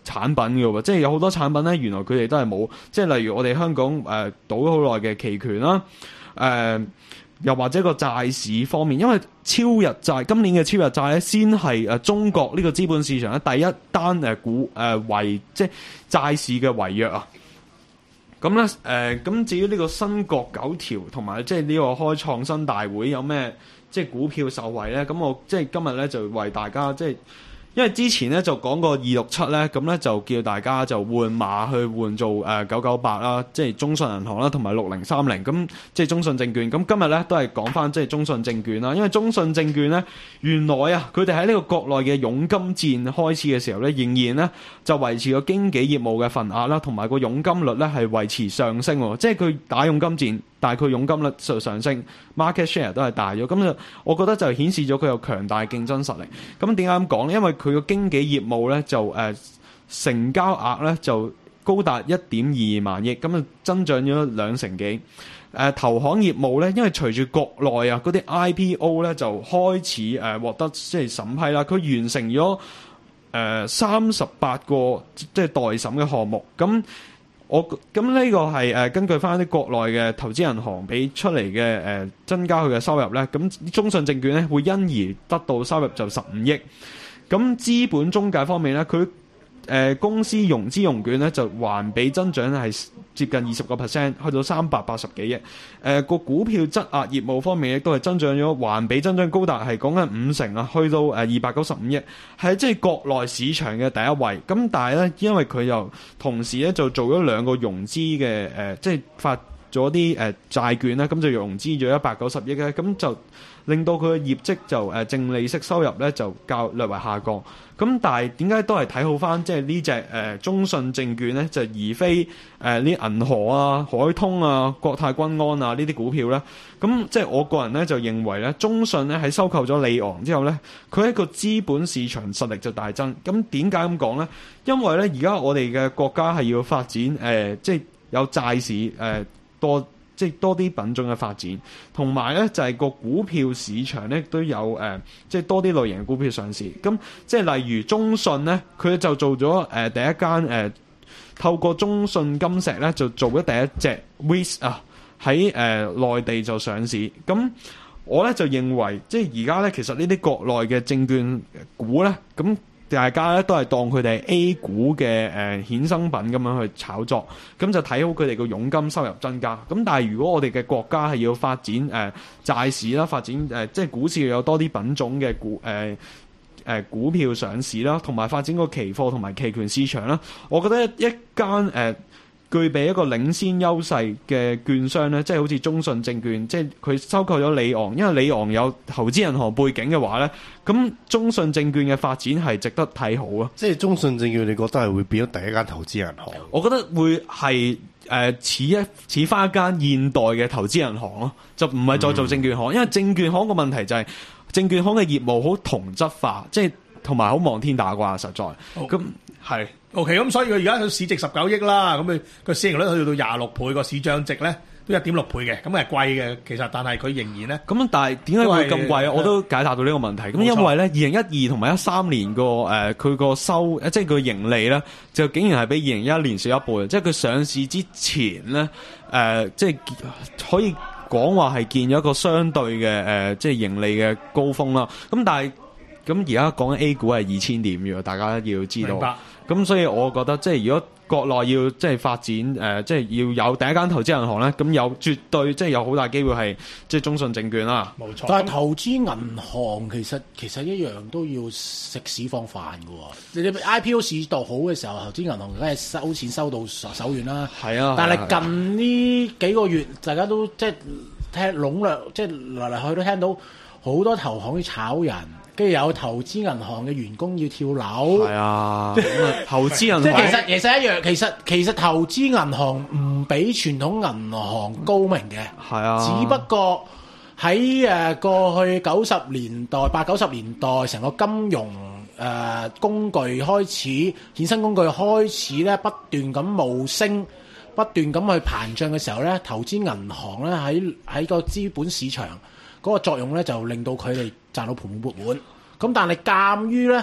產品嘅喎，即係有好多產品咧，原來佢哋都係冇，即係例如我哋香港誒、呃、賭咗好耐嘅期權啦，誒、呃、又或者個債市方面，因為超日債今年嘅超日債咧，先係誒中國呢個資本市場咧第一單誒股誒違即係債市嘅違約啊。咁咧誒，咁、呃、至於呢個新國九條同埋即係呢個開創新大會有咩即係股票受惠咧？咁我即係今日咧就為大家即係。因為之前咧就講過二六七咧，咁咧就叫大家就換碼去換做誒九九八啦，即係中信銀行啦，同埋六零三零，咁即係中信證券。咁今日咧都係講翻即係中信證券啦，因為中信證券咧原來啊，佢哋喺呢個國內嘅佣金戰開始嘅時候咧，仍然咧就維持個經紀業務嘅份額啦，同埋個佣金率咧係維持上升喎，即係佢打佣金戰。但係佢佣金率就上升 ，market share 都係大咗，咁就我覺得就顯示咗佢有強大競爭實力。咁點解咁講咧？因為佢個經紀業務咧就誒、呃、成交額咧就高達一點二萬億，咁啊增長咗兩成幾。誒、呃、投行業務咧，因為隨住國內啊嗰啲 I P O 咧就開始誒、呃、獲得即係審批啦，佢完成咗誒三十八個即係待審嘅項目，咁。我咁呢個係誒、呃、根據翻啲國內嘅投資銀行俾出嚟嘅誒增加佢嘅收入咧，咁中信證券咧會因而得到收入就十五億。咁資本中介方面咧，佢誒、呃、公司融資融券咧就環比增長係接近二十個 percent， 去到三百八十幾億。誒、呃、個股票質押業務方面亦都係增長咗，環比增長高達係講緊五成啊，去到誒二百九十五億，係即係國內市場嘅第一位。咁但係咧，因為佢又同時咧就做咗兩個融資嘅誒、呃，即係發咗啲誒債券啦，咁就融資咗一百九十億咧，咁就令到佢嘅業績就誒、呃、淨利息收入咧就較略為下降。咁但係點解都係睇好翻即係呢隻誒中信證券咧，就而非誒啲銀河啊、海通啊、國泰君安啊呢啲股票咧？咁即係我個人咧就認為咧，中信咧喺收購咗里昂之後咧，佢喺個資本市場實力就大增。咁點解咁講咧？因為咧而家我哋嘅國家係要發展誒、呃，即係有債市誒、呃、多。即係多啲品種嘅發展，同埋咧就係、是、個股票市場咧都有誒、呃，即係多啲類型嘅股票上市。咁即係例如中信咧，佢就做咗誒、呃、第一間誒、呃，透過中信金石咧就做咗第一隻 R E I T 啊，喺誒內地就上市。咁我咧就認為，即係而家咧其實呢啲國內嘅證券股咧，咁。大家咧都係當佢哋係 A 股嘅誒、呃、衍生品咁樣去炒作，咁就睇好佢哋個佣金收入增加。咁但係如果我哋嘅國家係要發展誒、呃、債市啦，發展誒、呃、即係股市要有多啲品種嘅股誒誒、呃呃、股票上市啦，同埋發展個期貨同埋期權市場啦，我覺得一間誒。呃具備一個領先優勢嘅券商咧，即係好似中信證券，即係佢收購咗里昂，因為里昂有投資銀行背景嘅話咧，咁中信證券嘅發展係值得睇好啊！ 即係中信證券，你覺得係會變咗第一間投資銀行？ 我覺得會係誒似一似翻一間現代嘅投資銀行咯，就唔係再做證券行，嗯、因為證券行個問題就係、是、證券行嘅業務好同質化，即係同埋好望天打卦，實在咁係。 O K， 咁所以佢而家佢市值十九億啦，咁佢個市盈率去到廿六倍，個市漲值咧都一點六倍嘅，咁係貴嘅其實，但係佢仍然咧咁，但係點解會咁貴啊？我都解答到呢個問題。咁因為咧，二零一二同埋一三年個誒佢個收，即係佢盈利咧，就竟然係比二零一一年少一倍。即係佢上市之前咧，誒、呃、即係可以講話係見咗一個相對嘅誒、呃，即係盈利嘅高峰啦。咁但係咁而家講緊 A 股係二千點嘅，大家要知道。明白。咁所以我覺得即係如果國內要即係發展誒、呃，即係要有第一間投資銀行咧，咁有絕對即係有好大機會係即係中信證券啦。冇錯。 但係投資銀行其實其實一樣都要食屎放飯嘅喎。你 I P O 市道好嘅時候，投資銀行梗係收錢收到手手軟啦。係啊。但係近呢幾個月，大家都即係聽籠絡，即係來來去都聽到好多投行要炒人。跟住有投資銀行嘅員工要跳樓，係啊， 投資銀行即係其實其實一樣，其實其實投資銀行唔比傳統銀行高明嘅，係啊，只不過喺誒過去九十年代、八九十年代，成個金融誒、呃、工具開始衍生工具開始咧不斷咁冒升，不斷咁去膨脹嘅時候咧，投資銀行咧喺喺個資本市場嗰個作用咧，就令到佢哋賺到盆滿缽滿。咁但係鑑於咧，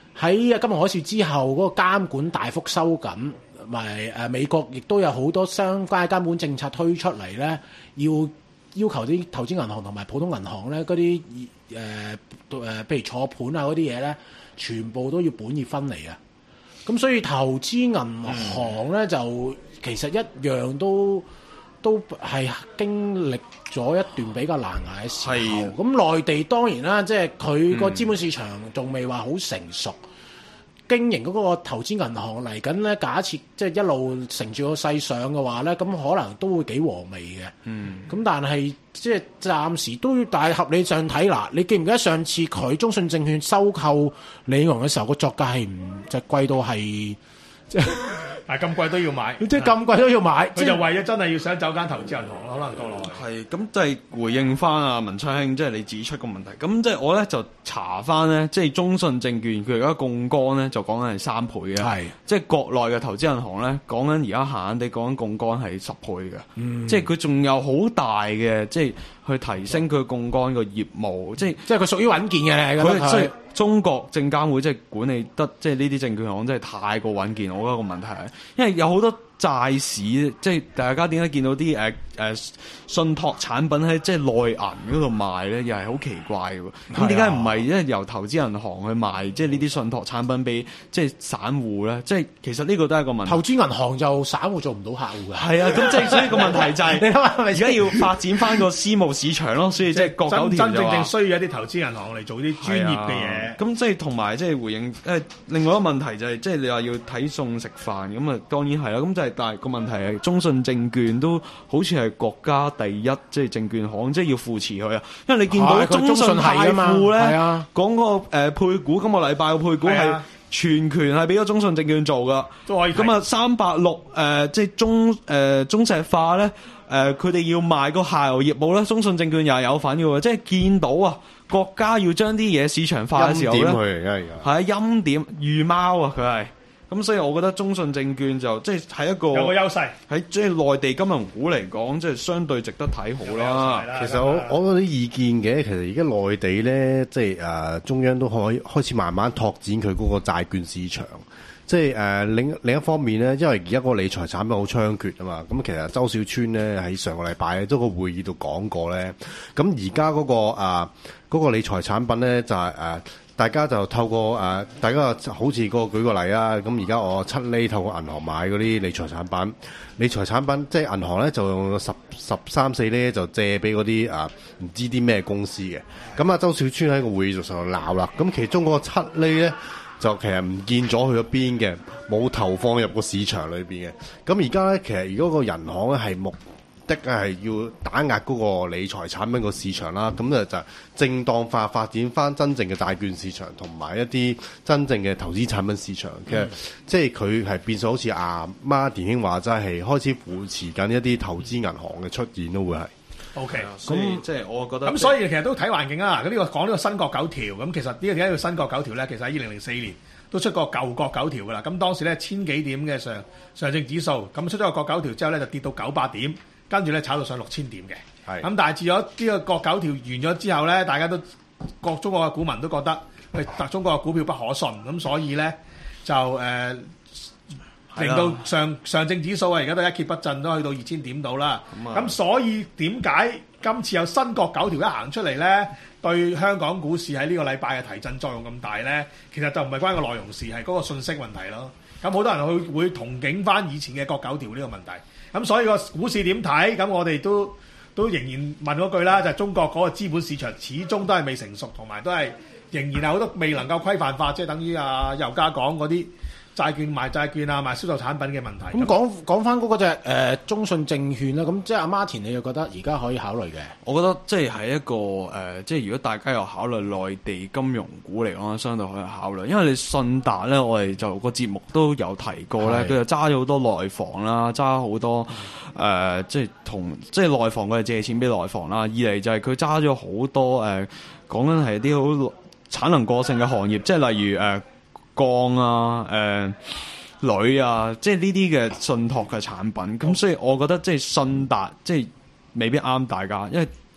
喺金融海嘯之後嗰、那個監管大幅收緊，同埋誒美國亦都有好多相關監管政策推出嚟咧，要要求啲投資銀行同埋普通銀行咧嗰啲誒誒，譬如坐盤啊嗰啲嘢咧，全部都要本業分離啊。咁所以投資銀行咧、嗯、就其實一樣都都係經歷咗一段比較難捱嘅時候。咁內地當然啦，即係佢個資本市場仲未話好成熟。嗯經營嗰個投資銀行嚟緊咧，假設即係一路乘住個勢上嘅話咧，咁可能都會幾和味嘅。嗯，咁但係即係暫時都要大合理上睇嗱，你記唔記得上次佢中信證券收購里昂嘅時候，個作價係唔就貴到係即係。 但係咁貴都要買， 即係咁貴都要買， 佢就為咗真係要想走間投資銀行咯，可能國內係咁，即係回應翻啊文昌兄，即係你指出個問題。咁即係我咧就查翻咧，即係中信證券佢而家槓桿咧就講緊係三倍嘅，係即係國內嘅投資銀行咧講緊而家閒閒地講緊槓桿係十倍嘅，嗯、即係佢仲有好大嘅即係去提升佢槓桿個業務，即係即係佢屬於穩健嘅。佢即係中國證監會即係管理得即係呢啲證券行真係太過穩健，我覺得個問題係，因為有好多債市，即係大家點解見到啲誒誒信託產品喺即係內銀嗰度賣咧，又係好奇怪嘅。咁點解唔係因為由投資銀行去賣即係呢啲信託產品俾即係散戶咧？即係其實呢個都係一個問題。 投資銀行就散戶做唔到客戶嘅。係啊，咁即係所以個問題就係、是，你諗下係咪而家要發展翻個私募市場咯？所以即係國九條就話真真正正需要一啲投資銀行嚟做啲專業嘅嘢。 咁即係同埋即係回應誒另外一個問題就係、是，即係你話要睇餸食飯咁啊，當然係啦。咁就係但係個問題係中信證券都好似係國家第一即係證券行，即係要扶持佢啊。因為你見到中信泰富咧講個誒配股，今個禮拜嘅配股係全權係俾咗中信證券做噶。咁啊三八六誒即係中誒、呃、中石化咧誒，佢哋要賣個下游業務咧，中信證券又係有份嘅喎。即係見到啊，國家要將啲嘢市場化嘅時候咧，係啊欽點預貓啊佢係。咁所以我覺得中信證券就即係喺一個有個優勢，喺即係內地金融股嚟講，即係相對值得睇好啦。 其實我我有啲意見嘅，其實而家內地咧，即係誒、呃、中央都可以開始慢慢拓展佢嗰個債券市場。即係誒、呃、另另一方面咧，因為而家個理財產品好猖獗啊嘛。咁其實周小川咧喺上個禮拜都個會議度講過咧。咁而家嗰個啊嗰、呃嗰個理財產品咧就係、是、誒。呃大家就透過誒、呃，大家好似個舉個例啊，咁而家我七厘透過銀行買嗰啲理財產品，理財產品即係銀行咧就用十十三四厘就借俾嗰啲啊唔知啲咩公司嘅。咁啊，周小川喺個會議上鬧啦。咁其中嗰個七厘咧就其實唔見咗去咗邊嘅，冇投放入個市場裏邊嘅。咁而家咧其實如果個銀行咧係目的係要打壓嗰個理財產品個市場啦，咁就就正當化發展翻真正嘅債券市場同埋一啲真正嘅投資產品市場。其實、嗯、即係佢係變咗好似阿媽田兄話齋係開始扶持緊一啲投資銀行嘅出現都會係。 O K， 咁即係我覺得。 咁所以其實都睇環境啦。咁呢個講呢個新國九條，咁其實呢個點解叫新國九條咧？其實喺二零零四年都出過舊國九條噶啦。咁當時咧千幾點嘅上上證指數，咁出咗個國九條之後咧就跌到九百點。跟住咧炒到上六千點嘅，咁但係自咗呢個國九條完咗之後咧，大家都各中國嘅股民都覺得，誒中國嘅股票不可信，咁所以咧就誒、呃、令到上上證指數啊，而家都一蹶不振，都去到二千點度啦。咁、嗯、所以點解今次有新國九條一行出嚟咧，對香港股市喺呢個禮拜嘅提振作用咁大咧？其實就唔係關個內容事，係嗰個信息問題咯。咁好多人會會同警翻以前嘅國九條呢個問題。咁所以個股市點睇？咁我哋都都仍然問嗰句啦，就係、是、中國嗰個資本市場始終都係未成熟，同埋都係仍然係好多未能夠規範化，即係等於啊尤家講嗰啲債券賣債券啊賣銷售產品嘅問題。 咁講講翻嗰個隻誒中信證券啦，咁即係阿 Martin，你又覺得而家可以考慮嘅？ 我覺得即係係一個誒、呃，即係如果大家有考慮內地金融股嚟講，相對可以考慮。因為你信達咧，我哋就個節目都有提過咧，佢就揸咗好多內房啦，揸好多誒、呃，即係同即係內房佢係借錢俾內房啦。二嚟就係佢揸咗好多誒，講緊係啲好產能過剩嘅行業，即係例如誒。呃鋼啊、誒鋁啊，即係呢啲嘅信託嘅產品，咁所以我覺得即係信達即係未必啱大家，因為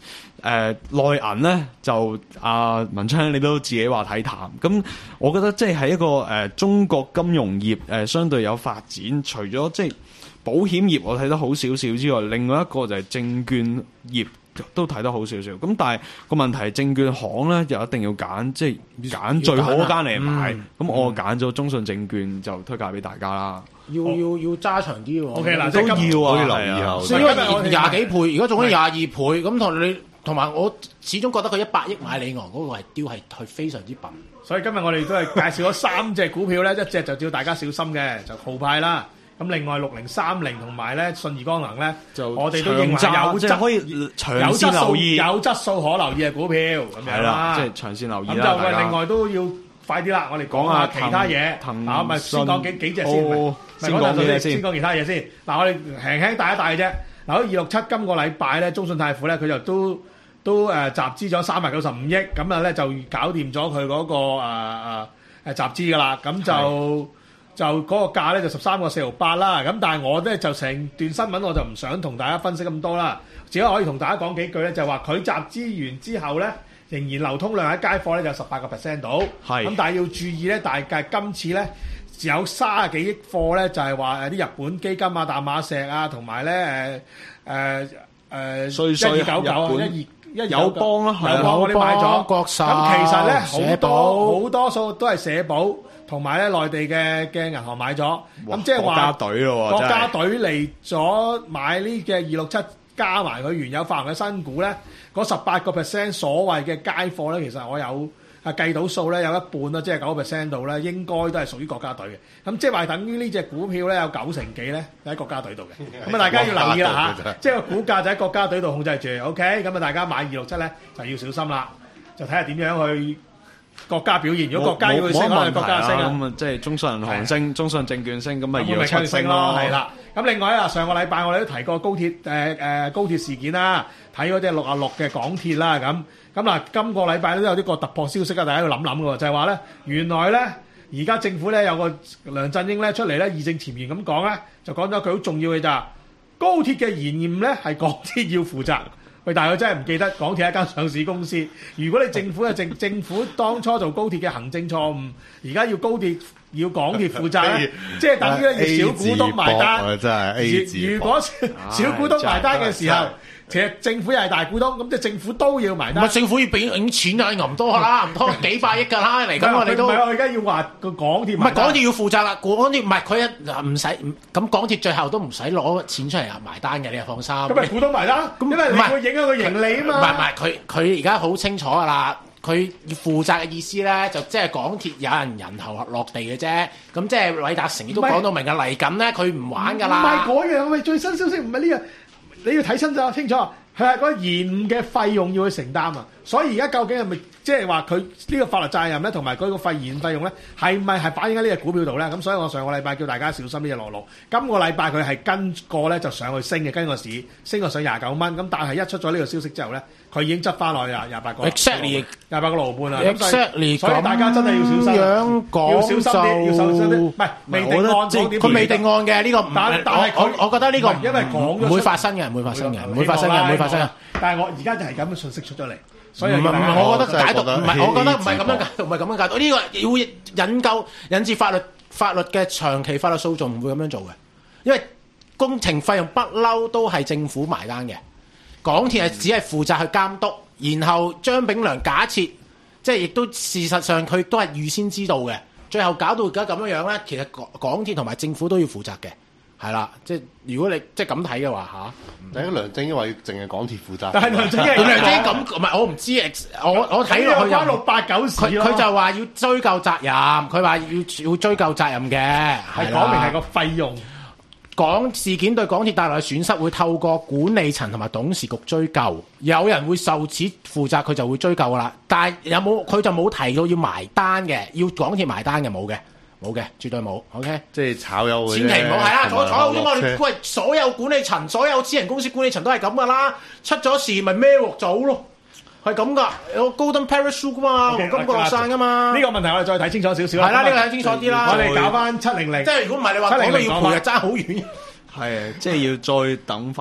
誒內銀咧就阿、呃、文昌你都自己話睇淡，咁我覺得即係喺一個誒、呃、中國金融業誒、呃、相對有發展，除咗即係保險業我睇得好少少之外，另外一個就係證券業都睇得好少少。咁但係個問題係證券行咧就一定要揀，即係揀最好嗰間嚟買。咁、嗯、我揀咗中信證券就推介俾大家啦。 要要要揸長啲喎。O K 嗱， 都要啊， 可以留意下。 所以廿幾倍，而家仲可以廿二倍，咁同你同埋我始終覺得佢一百億買里昂嗰個係雕係係非常之笨。 所以今日我哋都係介紹咗三隻股票咧，一隻就叫大家小心嘅，就豪派啦。咁另外六零三零同埋咧信義光能咧，就我哋都認為有質可以長線留意， 有質素可留意嘅股票咁樣啦。 即係長線留意啦。 咁就另外都要快啲啦，我哋講下其他嘢。啊，咪先講幾幾隻先，咪先講先，先講其他嘢先。嗱，我哋輕輕帶一帶嘅啫。嗱，二六七今個禮拜咧，中信泰富咧，佢就都都誒集資咗三百九十五億，咁啊咧就搞掂咗佢嗰個誒誒誒集資噶啦，咁就。就嗰個價咧就十三個四毫八啦，咁但係我咧就成段新聞我就唔想同大家分析咁多啦，只可以同大家講幾句咧，就係話佢集資完之後咧，仍然流通量喺街貨咧就十八個 percent 到，咁但係要注意咧，大概今次咧有三十幾億貨咧，就係話誒啲日本基金啊、淡馬錫啊，同埋咧誒誒誒一二九九啊、一二一友邦啦，友邦嗰啲買咗，國壽咁其實咧好多好多數都係社保。同埋咧，內地嘅嘅銀行買咗，咁即係話國家隊咯，國家隊嚟咗買呢嘅二六七，加埋佢原有發行嘅新股咧，嗰十八個 percent 所謂嘅街貨咧，其實我有啊計到數咧，有一半啦，即係九個 percent 度咧，應該都係屬於國家隊嘅。咁即係話等於呢隻股票咧有九成幾咧喺國家隊度嘅。咁啊，大家要留意啦嚇，即係個股價就喺國家隊度控制住。OK， 咁啊，大家買二六七咧就要小心啦，就睇下點樣去。國家表現，如果國家要升，我哋國家升啊！咁啊，即係中信銀行升，中信證券升，咁咪二六七升咯，係啦。咁另外啊，上個禮拜我哋都提過高鐵誒誒高鐵事件啦，睇嗰隻六啊六嘅港鐵啦，咁咁嗱，今個禮拜都有啲個突破消息啊，大家要諗諗嘅喎，就係話咧，原來咧而家政府咧有個梁振英咧出嚟咧義正詞嚴咁講咧，就講咗句好重要嘅咋，高鐵嘅延誤咧係港鐵要負責。喂，但係我真係唔記得港鐵係一間上市公司。如果你政府嘅政政府當初做高鐵嘅行政錯誤，而家要高鐵要港鐵負責咧，即係等於咧要小股東埋單。真係 A 字。如果小股東埋單嘅時候，其實政府又係大股東，咁即係政府都要埋單。 唔係政府要俾錢就係揞多啦，唔多幾百億㗎啦嚟緊我哋都。 唔係我而家要話個港鐵。 唔係港鐵要負責啦，港鐵唔係佢一唔使咁港鐵最後都唔使攞錢出嚟埋單嘅，你又放心。咁咪股東埋單？咁因為你會影響佢盈利啊嘛。 唔係唔係，佢佢而家好清楚㗎啦。佢要負責嘅意思咧，就即係港鐵有人人頭落地嘅啫。咁即係韋達誠亦都講到明㗎，嚟緊咧佢唔玩㗎啦。 唔係嗰樣，喂，最新消息唔係呢樣。你要睇清楚清楚，係嗰延誤嘅費用要去承擔啊！所以而家究竟係咪即係話佢呢個法律責任咧，同埋佢個費延費用咧，係咪係反映喺呢隻股票度咧？咁所以我上個禮拜叫大家小心呢隻六六，今個禮拜佢係跟過咧就上去升嘅，跟個市升過上廿九蚊。咁但係一出咗呢個消息之後咧，佢已經執翻落去啦，廿八個 exactly 廿八個六毫半啦。 exactly 所以大家真係要小心，要小心啲，要小心啲。唔係未定案， 佢未定案嘅呢個， 但但係我我覺得呢個因為講咗唔會發生嘅，唔會發生嘅，唔會發生嘅，唔會發生嘅。 但係我而家就係咁嘅信息出咗嚟。所以唔係唔係，我覺得解讀唔係，我覺得唔係咁樣解讀，唔係咁樣解讀。呢個要引咎引致法律法律嘅長期法律訴訟，唔會咁樣做嘅，因為工程費用不嬲都係政府埋單嘅，港鐵係只係負責去監督，然後張炳良假設即係亦都事實上佢都係預先知道嘅，最後搞到而家咁樣樣咧，其實港港鐵同埋政府都要負責嘅。係啦，即係如果你即係咁睇嘅話嚇， 但係梁振英話要淨係港鐵負責。 但係梁振英， 梁振英咁唔係我唔知，我我睇落去又六八九時佢佢就話要追究責任，佢話要要追究責任嘅， 係講明係個費用。 港事件對港鐵帶來嘅損失會透過管理層同埋董事局追究，有人會受此負責，佢就會追究噶啦。但係有冇佢就冇提到要埋單嘅，要港鐵埋單嘅冇嘅。冇嘅，絕對冇。OK， 即係炒魷嘅。 千祈唔好係啦，坐坐好啲我哋喂，所有管理層、所有私人公司管理層都係咁噶啦。出咗事咪孭鑊走咯，係咁噶。有高登 parachute 噶嘛，黃金降落傘噶嘛。 呢個問題我哋再睇清楚少少啦。 係啦，呢個睇清楚啲啦。 我哋搞翻七零零。 即係如果唔係你話講到要賠，就爭好遠。 係，即係要再等翻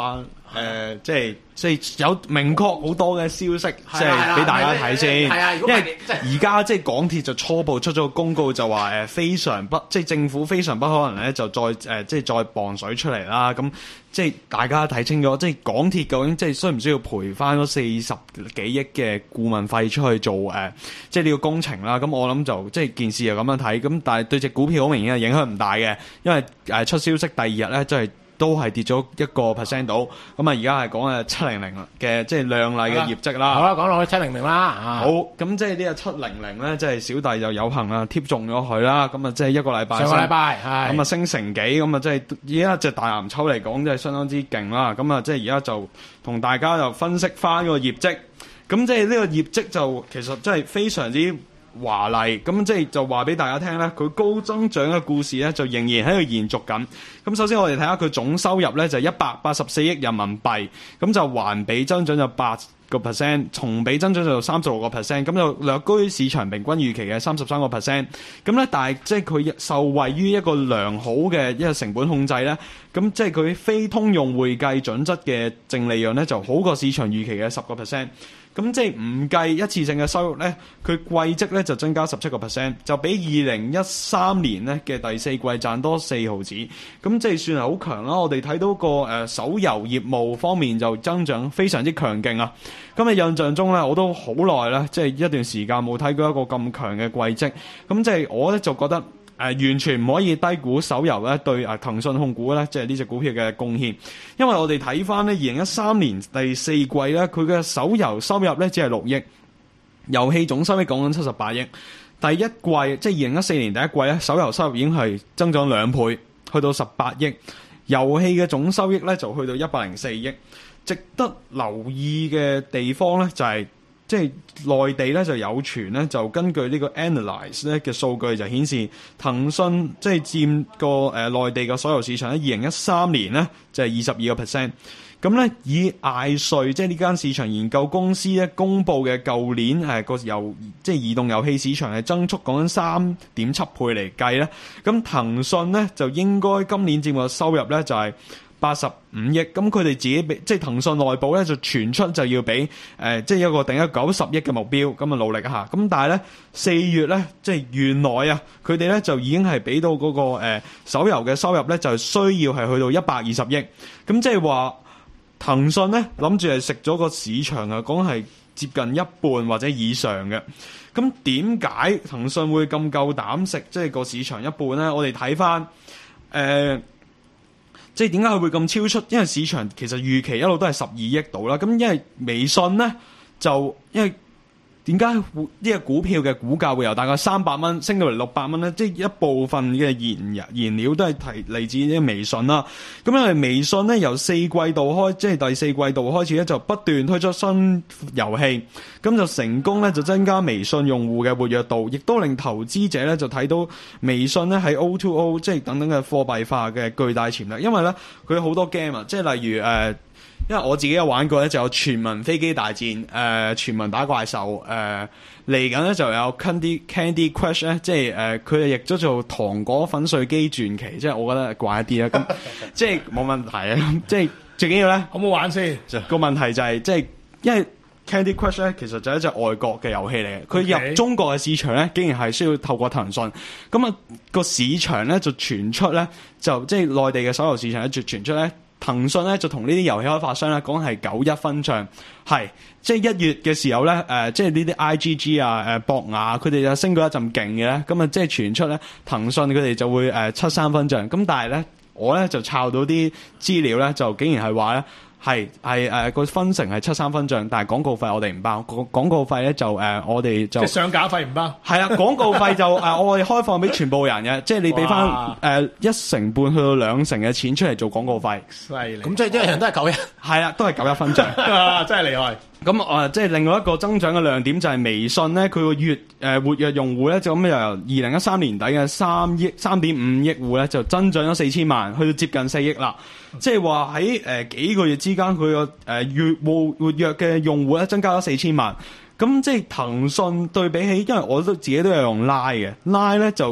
誒，即係即係有明確好多嘅消息，即係俾大家睇先。 係啊， 因為而家即係港鐵就初步出咗個公告，就話誒非常不，即係政府非常不可能咧，就再誒即係再磅水出嚟啦。咁即係大家睇清楚，即係港鐵究竟即係需唔需要賠翻嗰四十幾億嘅顧問費出去做誒，即係呢個工程啦。咁我諗就即係件事就咁樣睇。咁但係對隻股票好明顯係影響唔大嘅，因為誒出消息第二日咧，即係。都係跌咗一個 percent 到，咁啊而家係講誒七零零嘅即係亮麗嘅業績啦。 好啦，講落去七零零啦。 好，咁即係呢個七零零咧，即係小弟就有幸啊貼中咗佢啦。咁啊即係一個禮拜， 上個禮拜係咁啊升成幾，咁啊即係而家隻大藍籌嚟講，即係相當之勁啦。咁啊即係而家就同大家就分析翻個業績。咁即係呢個業績就其實真係非常之華麗，咁即係就話俾大家聽咧，佢高增長嘅故事咧就仍然喺度延續緊。咁首先我哋睇下佢總收入咧就一百八十四億人民幣，咁就環比增長就八個 percent， 同比增長就三十六個 percent， 咁就略高於市場平均預期嘅三十三個 percent。咁咧，但係即係佢受惠於一個良好嘅一個成本控制咧，咁即係佢非通用會計準則嘅淨利潤咧就好過市場預期嘅十個 percent。咁即係唔計一次性嘅收入咧，佢季績咧就增加十七個 percent， 就比二零一三年咧嘅第四季賺多四毫子。咁即係算係好強啦。我哋睇到個誒手遊業務方面就增長非常之強勁啊。咁你印象中咧，我都好耐啦，即係一段時間冇睇過一個咁強嘅季績。咁即係我咧就覺得。誒、呃、完全唔可以低估手遊咧對誒騰訊控股咧，即係呢隻股票嘅貢獻。因為我哋睇翻咧，二零一三年第四季咧，佢嘅手遊收入咧只係六億，遊戲總收益講緊七十八億。第一季即係二零一四年第一季咧，手遊收入已經係增長兩倍，去到十八億。遊戲嘅總收益咧就去到一百零四億。值得留意嘅地方咧就係、是。即係內地咧就有傳咧，就根據呢個 Analyze 咧嘅數據就顯示，騰訊即係佔個誒內地嘅所有市場喺二零一三年咧就係二十二個 percent。咁咧以艾瑞即係呢間市場研究公司咧公佈嘅舊年誒個遊即係移動遊戲市場係增速講緊三點七倍嚟計咧，咁騰訊咧就應該今年佔嘅收入咧就係八十五億，咁佢哋自己俾即係騰訊內部咧就傳出就要俾誒、呃、即係一個定一個九十億嘅目標，咁啊努力一下。咁但係咧四月咧即係原來啊，佢哋咧就已經係俾到嗰、那個誒、呃、手遊嘅收入咧就需要係去到一百二十億。咁即係話騰訊咧諗住係食咗個市場啊，講係接近一半或者以上嘅。咁點解騰訊會咁夠膽食即係個市場一半咧？我哋睇翻誒。呃即係點解佢會咁超出？因為市場其實預期一路都係十二億度啦。咁因為微信咧就因為點解呢個股票嘅股價會由大概三百蚊升到嚟六百蚊咧？即係一部分嘅燃燃料都係提嚟自呢個微信啦。咁因為微信咧由四季度開，即係第四季度開始咧就不斷推出新遊戲，咁就成功咧就增加微信用戶嘅活躍度，亦都令投資者咧就睇到微信咧喺 O to O 即係等等嘅貨幣化嘅巨大潛力。因為咧佢有好多 game 啊，即係例如誒。呃因為我自己有玩過咧，就有全民飛機大戰、誒、呃、全民打怪獸、誒嚟緊咧就有 Candy Candy Crush 咧，即係誒佢哋譯咗做糖果粉碎機傳奇，即係我覺得怪一啲啦。咁即係冇問題啊！即係最緊要咧， 好唔好玩先？ 個問題就係、是、即係因為 Candy Crush 咧，其實就係一隻外國嘅遊戲嚟嘅，佢、okay. 入中國嘅市場咧，竟然係需要透過騰訊。咁啊個市場咧就傳出咧，就即係內地嘅手遊市場咧就傳出咧。騰訊咧就同呢啲遊戲開發商咧講係九一分賬，係即係一月嘅時候咧，誒、呃、即係呢啲 I G G 啊、誒、呃、博雅佢哋就升過一陣勁嘅咧，咁啊即係傳出咧騰訊佢哋就會誒、呃、七三分賬，咁但係咧我咧就抄到啲資料咧，就竟然係話咧。係係誒個分成係七三分賬，但係廣告費我哋唔包。廣告費咧就誒、呃、我哋就即係上架費唔包。係啊，廣告費就誒、呃、我哋開放俾全部人嘅，即係你俾翻誒一成半去到兩成嘅錢出嚟做廣告費。 犀利！ 咁即係一樣都係九一， 係啊，都係九一分賬。 真係厲害！ 咁誒、呃，即係另外一個增長嘅亮點就係微信咧，佢個月誒、呃、活躍用戶咧就咁由二零一三年底嘅三億三點五億戶咧就增長咗四千萬，去到接近四億啦。即係話喺誒幾個月之間，佢個誒月活活躍嘅用戶咧增加咗四千萬。咁即係騰訊對比起，因為我都自己都有用 Line 嘅 Line 咧就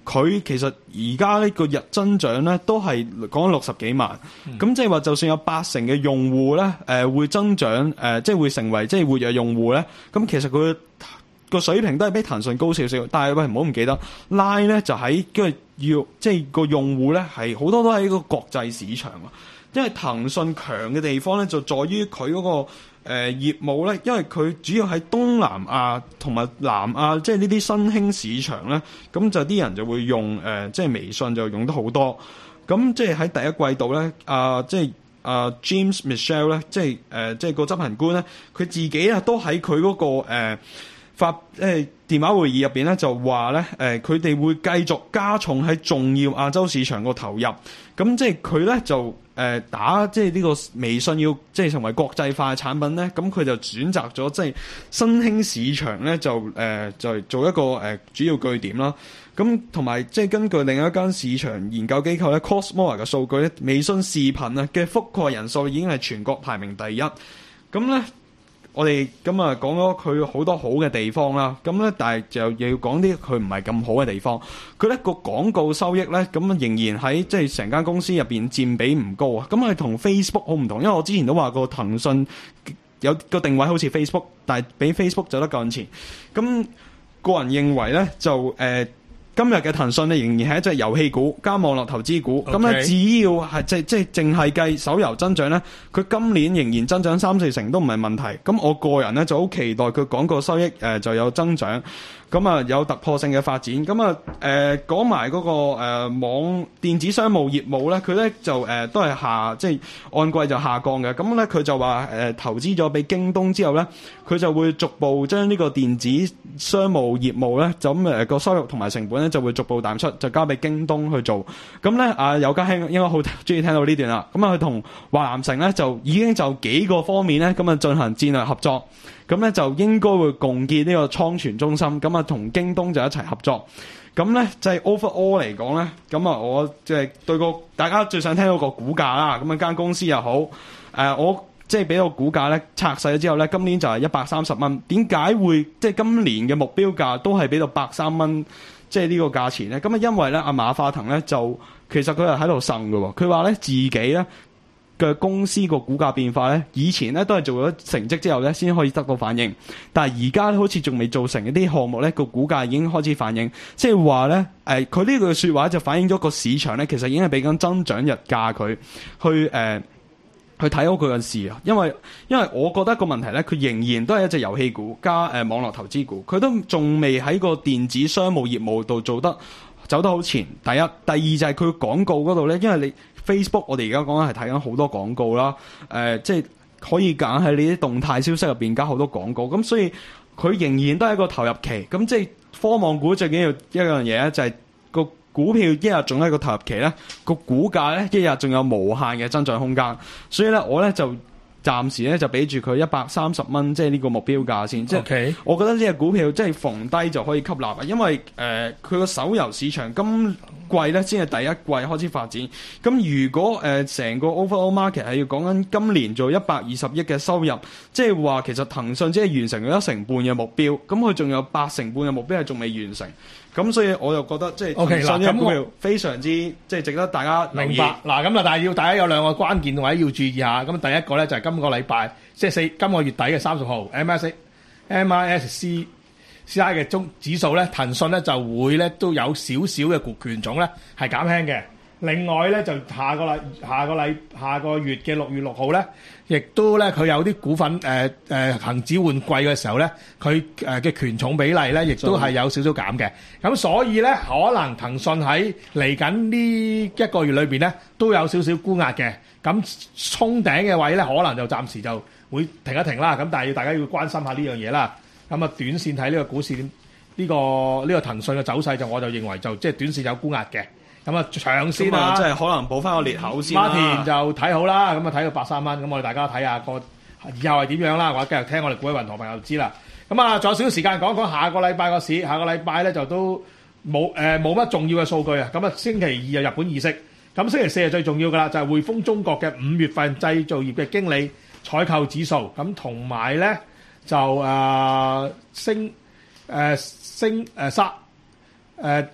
佢其實而家呢個日增長咧都係講緊六十幾萬，咁、嗯、即係話就算有八成嘅用戶咧，誒、呃、會增長，誒、呃、即係會成為即係活躍用戶咧，咁其實佢個水平都係比騰訊高少少，但係喂唔好唔記得 Line 咧就喺跟住要即係個用戶咧係好多都喺個國際市場啊，因為騰訊強嘅地方咧就在於佢嗰個。誒、呃、業務咧，因為佢主要喺東南亞同埋南亞，即係呢啲新興市場咧，咁就啲人就會用誒、呃，即係微信就用得好多。咁即係喺第一季度咧，啊、呃，即係啊、呃、James Michelle 咧，即係誒、呃，即係個執行官咧，佢自己啊都喺佢嗰個誒、呃、發誒、呃、電話會議入邊咧，就話咧誒，佢、呃、哋會繼續加重喺重要亞洲市場個投入。咁即係佢咧就。誒、呃、打即係呢個微信要即係成為國際化嘅產品咧，咁佢就選擇咗即係新興市場咧，就誒、呃、就做一個誒、呃、主要據點啦。咁同埋即係根據另一間市場研究機構咧 Cosmore 嘅數據咧，微信視頻啊嘅覆蓋人數已經係全國排名第一。咁咧。我哋咁啊講咗佢好多好嘅地方啦，咁咧但係就又要講啲佢唔係咁好嘅地方。佢咧個廣告收益咧，咁仍然喺即係成間公司入邊佔比唔高啊。咁係同 Facebook 好唔同，因為我之前都話過騰訊有個定位好似 Facebook， 但係比 Facebook 走得更前。咁個人認為咧就誒。呃今日嘅騰訊咧仍然係一隻遊戲股加網絡投資股，咁咧 Okay. 只要係即即係淨係計手遊增長咧，佢今年仍然增長三四成都唔係問題。咁我個人咧就好期待佢廣告收益誒、呃、就有增長，咁啊有突破性嘅發展。咁啊誒講埋嗰個誒、呃、網電子商務業務咧，佢咧就誒、呃、都係下即係按季就下降嘅。咁咧佢就話誒、呃、投資咗俾京東之後咧，佢就會逐步將呢個電子商務業務咧就咁誒個收入同埋成本就會逐步淡出，就交俾京東去做。咁咧，啊有家興應該好中意聽到呢段啦。咁啊，佢同華南城咧就已經就幾個方面咧咁啊進行戰略合作。咁咧就應該會共建呢個倉存中心。咁啊，同京東就一齊合作。咁咧就係 overall 嚟講咧，咁啊我即係對個大家最想聽到個股價啦。咁啊間公司又好，誒、呃、我即係俾個股價咧拆細咗之後咧，今年就係一百三十蚊。點解會即係今年嘅目標價都係俾到百三蚊？即係呢個價錢咧，咁啊，因為咧，阿馬化騰咧就其實佢係喺度呻嘅喎。佢話咧自己咧嘅公司個股價變化咧，以前咧都係做咗成績之後咧先可以得到反應，但係而家咧好似仲未做成一啲項目咧，個股價已經開始反應。即係話咧，誒佢呢句説話就反映咗個市場咧，其實已經係俾緊增長日價佢去誒。呃去睇好佢嘅事啊，因為因為我覺得個問題咧，佢仍然都係一隻遊戲股加誒、呃、網絡投資股，佢都仲未喺個電子商務業務度做得走得好前。第一，第二就係佢廣告嗰度咧，因為你 Facebook 我哋而家講緊係睇緊好多廣告啦，誒、呃、即係可以揀喺你啲動態消息入邊加好多廣告，咁所以佢仍然都係一個投入期。咁即係科網股最緊要一樣嘢咧，就係、是、個股票一日仲喺個投入期咧，個股價咧一日仲有無限嘅增長空間，所以咧我咧就暫時咧就俾住佢一百三十蚊，即係呢個目標價先。即係 Okay. 我覺得呢隻股票即係逢低就可以吸納啊，因為誒佢個手遊市場今季咧先係第一季開始發展。咁如果誒成、呃、個 overall market 係要講緊今年做一百二十億嘅收入，即係話其實騰訊只係完成咗一成半嘅目標，咁佢仲有八成半嘅目標係仲未完成。咁所以我就覺得即係騰訊呢隻股票非常之即係值得大家留意。 明白嗱，咁啊，但係要大家有兩個關鍵位要注意下。咁第一個咧就係今個禮拜即係四今個月底嘅三十號 M S C M I S C C I 嘅中指數咧，騰訊咧就會咧都有少少嘅股權重咧係減輕嘅。另外咧就下個禮下個禮下個月嘅六月六號咧，亦都咧佢有啲股份誒誒恆指換季嘅時候咧，佢誒嘅權重比例咧，亦都係有少少減嘅。咁所以咧，可能騰訊喺嚟緊呢一個月裏邊咧，都有少少沽壓嘅。咁衝頂嘅位咧，可能就暫時就會停一停啦。咁但係要大家要關心下呢樣嘢啦。咁啊，短線睇呢個股市呢、呢個呢、呢個騰訊嘅走勢，就我就認為就即係短線有沽壓嘅。咁啊，長線啊， 即係可能補翻個裂口先啦。 馬田就睇好啦，咁啊睇到百三蚊，咁我哋大家睇下個以後係點樣啦。或者繼續聽我哋股海雲堂朋友就知啦。咁啊，仲有少少時間講一講下個禮拜個市。下個禮拜咧就都冇誒冇乜重要嘅數據啊。咁啊，星期二啊日本議息，咁星期四係最重要噶啦，就係匯豐中國嘅五月份製造業嘅經理採購指數。咁同埋咧就誒、呃、升誒、呃、升誒三誒。呃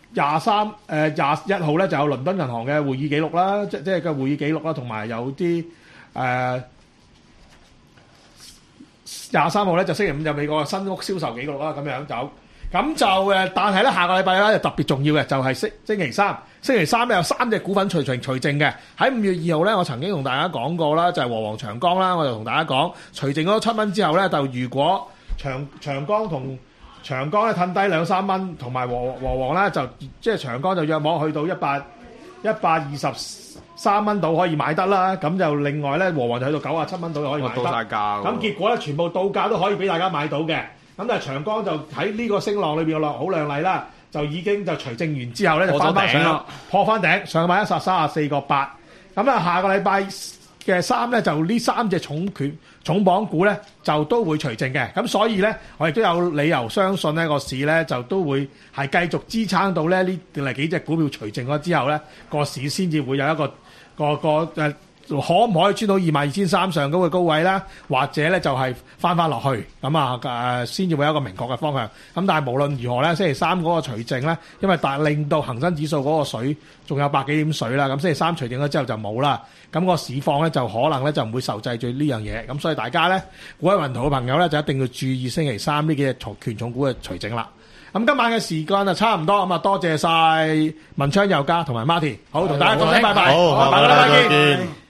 廿三誒廿一號咧就有倫敦銀行嘅會議記錄啦，即即係個會議記錄啦，同埋有啲誒廿三號咧就星期五就美國嘅新屋銷售記錄啦，咁樣就咁就誒，但係咧下個禮拜咧就特別重要嘅，就係星星期三，星期三咧有三隻股份除除除淨嘅。喺五月二號咧，我曾經同大家講過啦，就係和黃長江啦，我就同大家講除淨咗七蚊之後咧，就如果長長江同長江咧褪低兩三蚊，同埋和和黃咧就即係長江就約莫去到一百一百二十三蚊度可以買得啦。咁就另外咧和黃就去到九十七蚊度就可以買得。 到曬價。 咁結果咧全部到價都可以俾大家買到嘅。咁但係長江就喺呢個升浪裏邊落好靚麗啦，就已經就除淨完之後咧就翻翻上破翻頂，上買一十三十四個八。咁啊下個禮拜嘅三咧就呢三隻重權重磅股咧就都會除淨嘅。咁所以咧我亦都有理由相信呢個市咧就都會係繼續支撐到咧呢嚟幾隻股票除淨咗之後咧個市先至會有一個個個誒。可唔可以穿到二萬二千三上嗰個高位啦？或者咧就係翻翻落去咁啊誒，先至會有一個明確嘅方向。咁但係無論如何咧，星期三嗰個除淨咧，因為大令到恒生指數嗰個水仲有百幾點水啦。咁星期三除淨咗之後就冇啦。咁個市況咧就可能咧就唔會受制住呢樣嘢。咁所以大家咧，股海雲圖嘅朋友咧就一定要注意星期三呢幾隻重權重股嘅除淨啦。咁今晚嘅時間就差唔多，咁啊多謝晒文昌、佑嘉同埋 Martin，好同大家講聲拜拜， 好，下個禮拜見。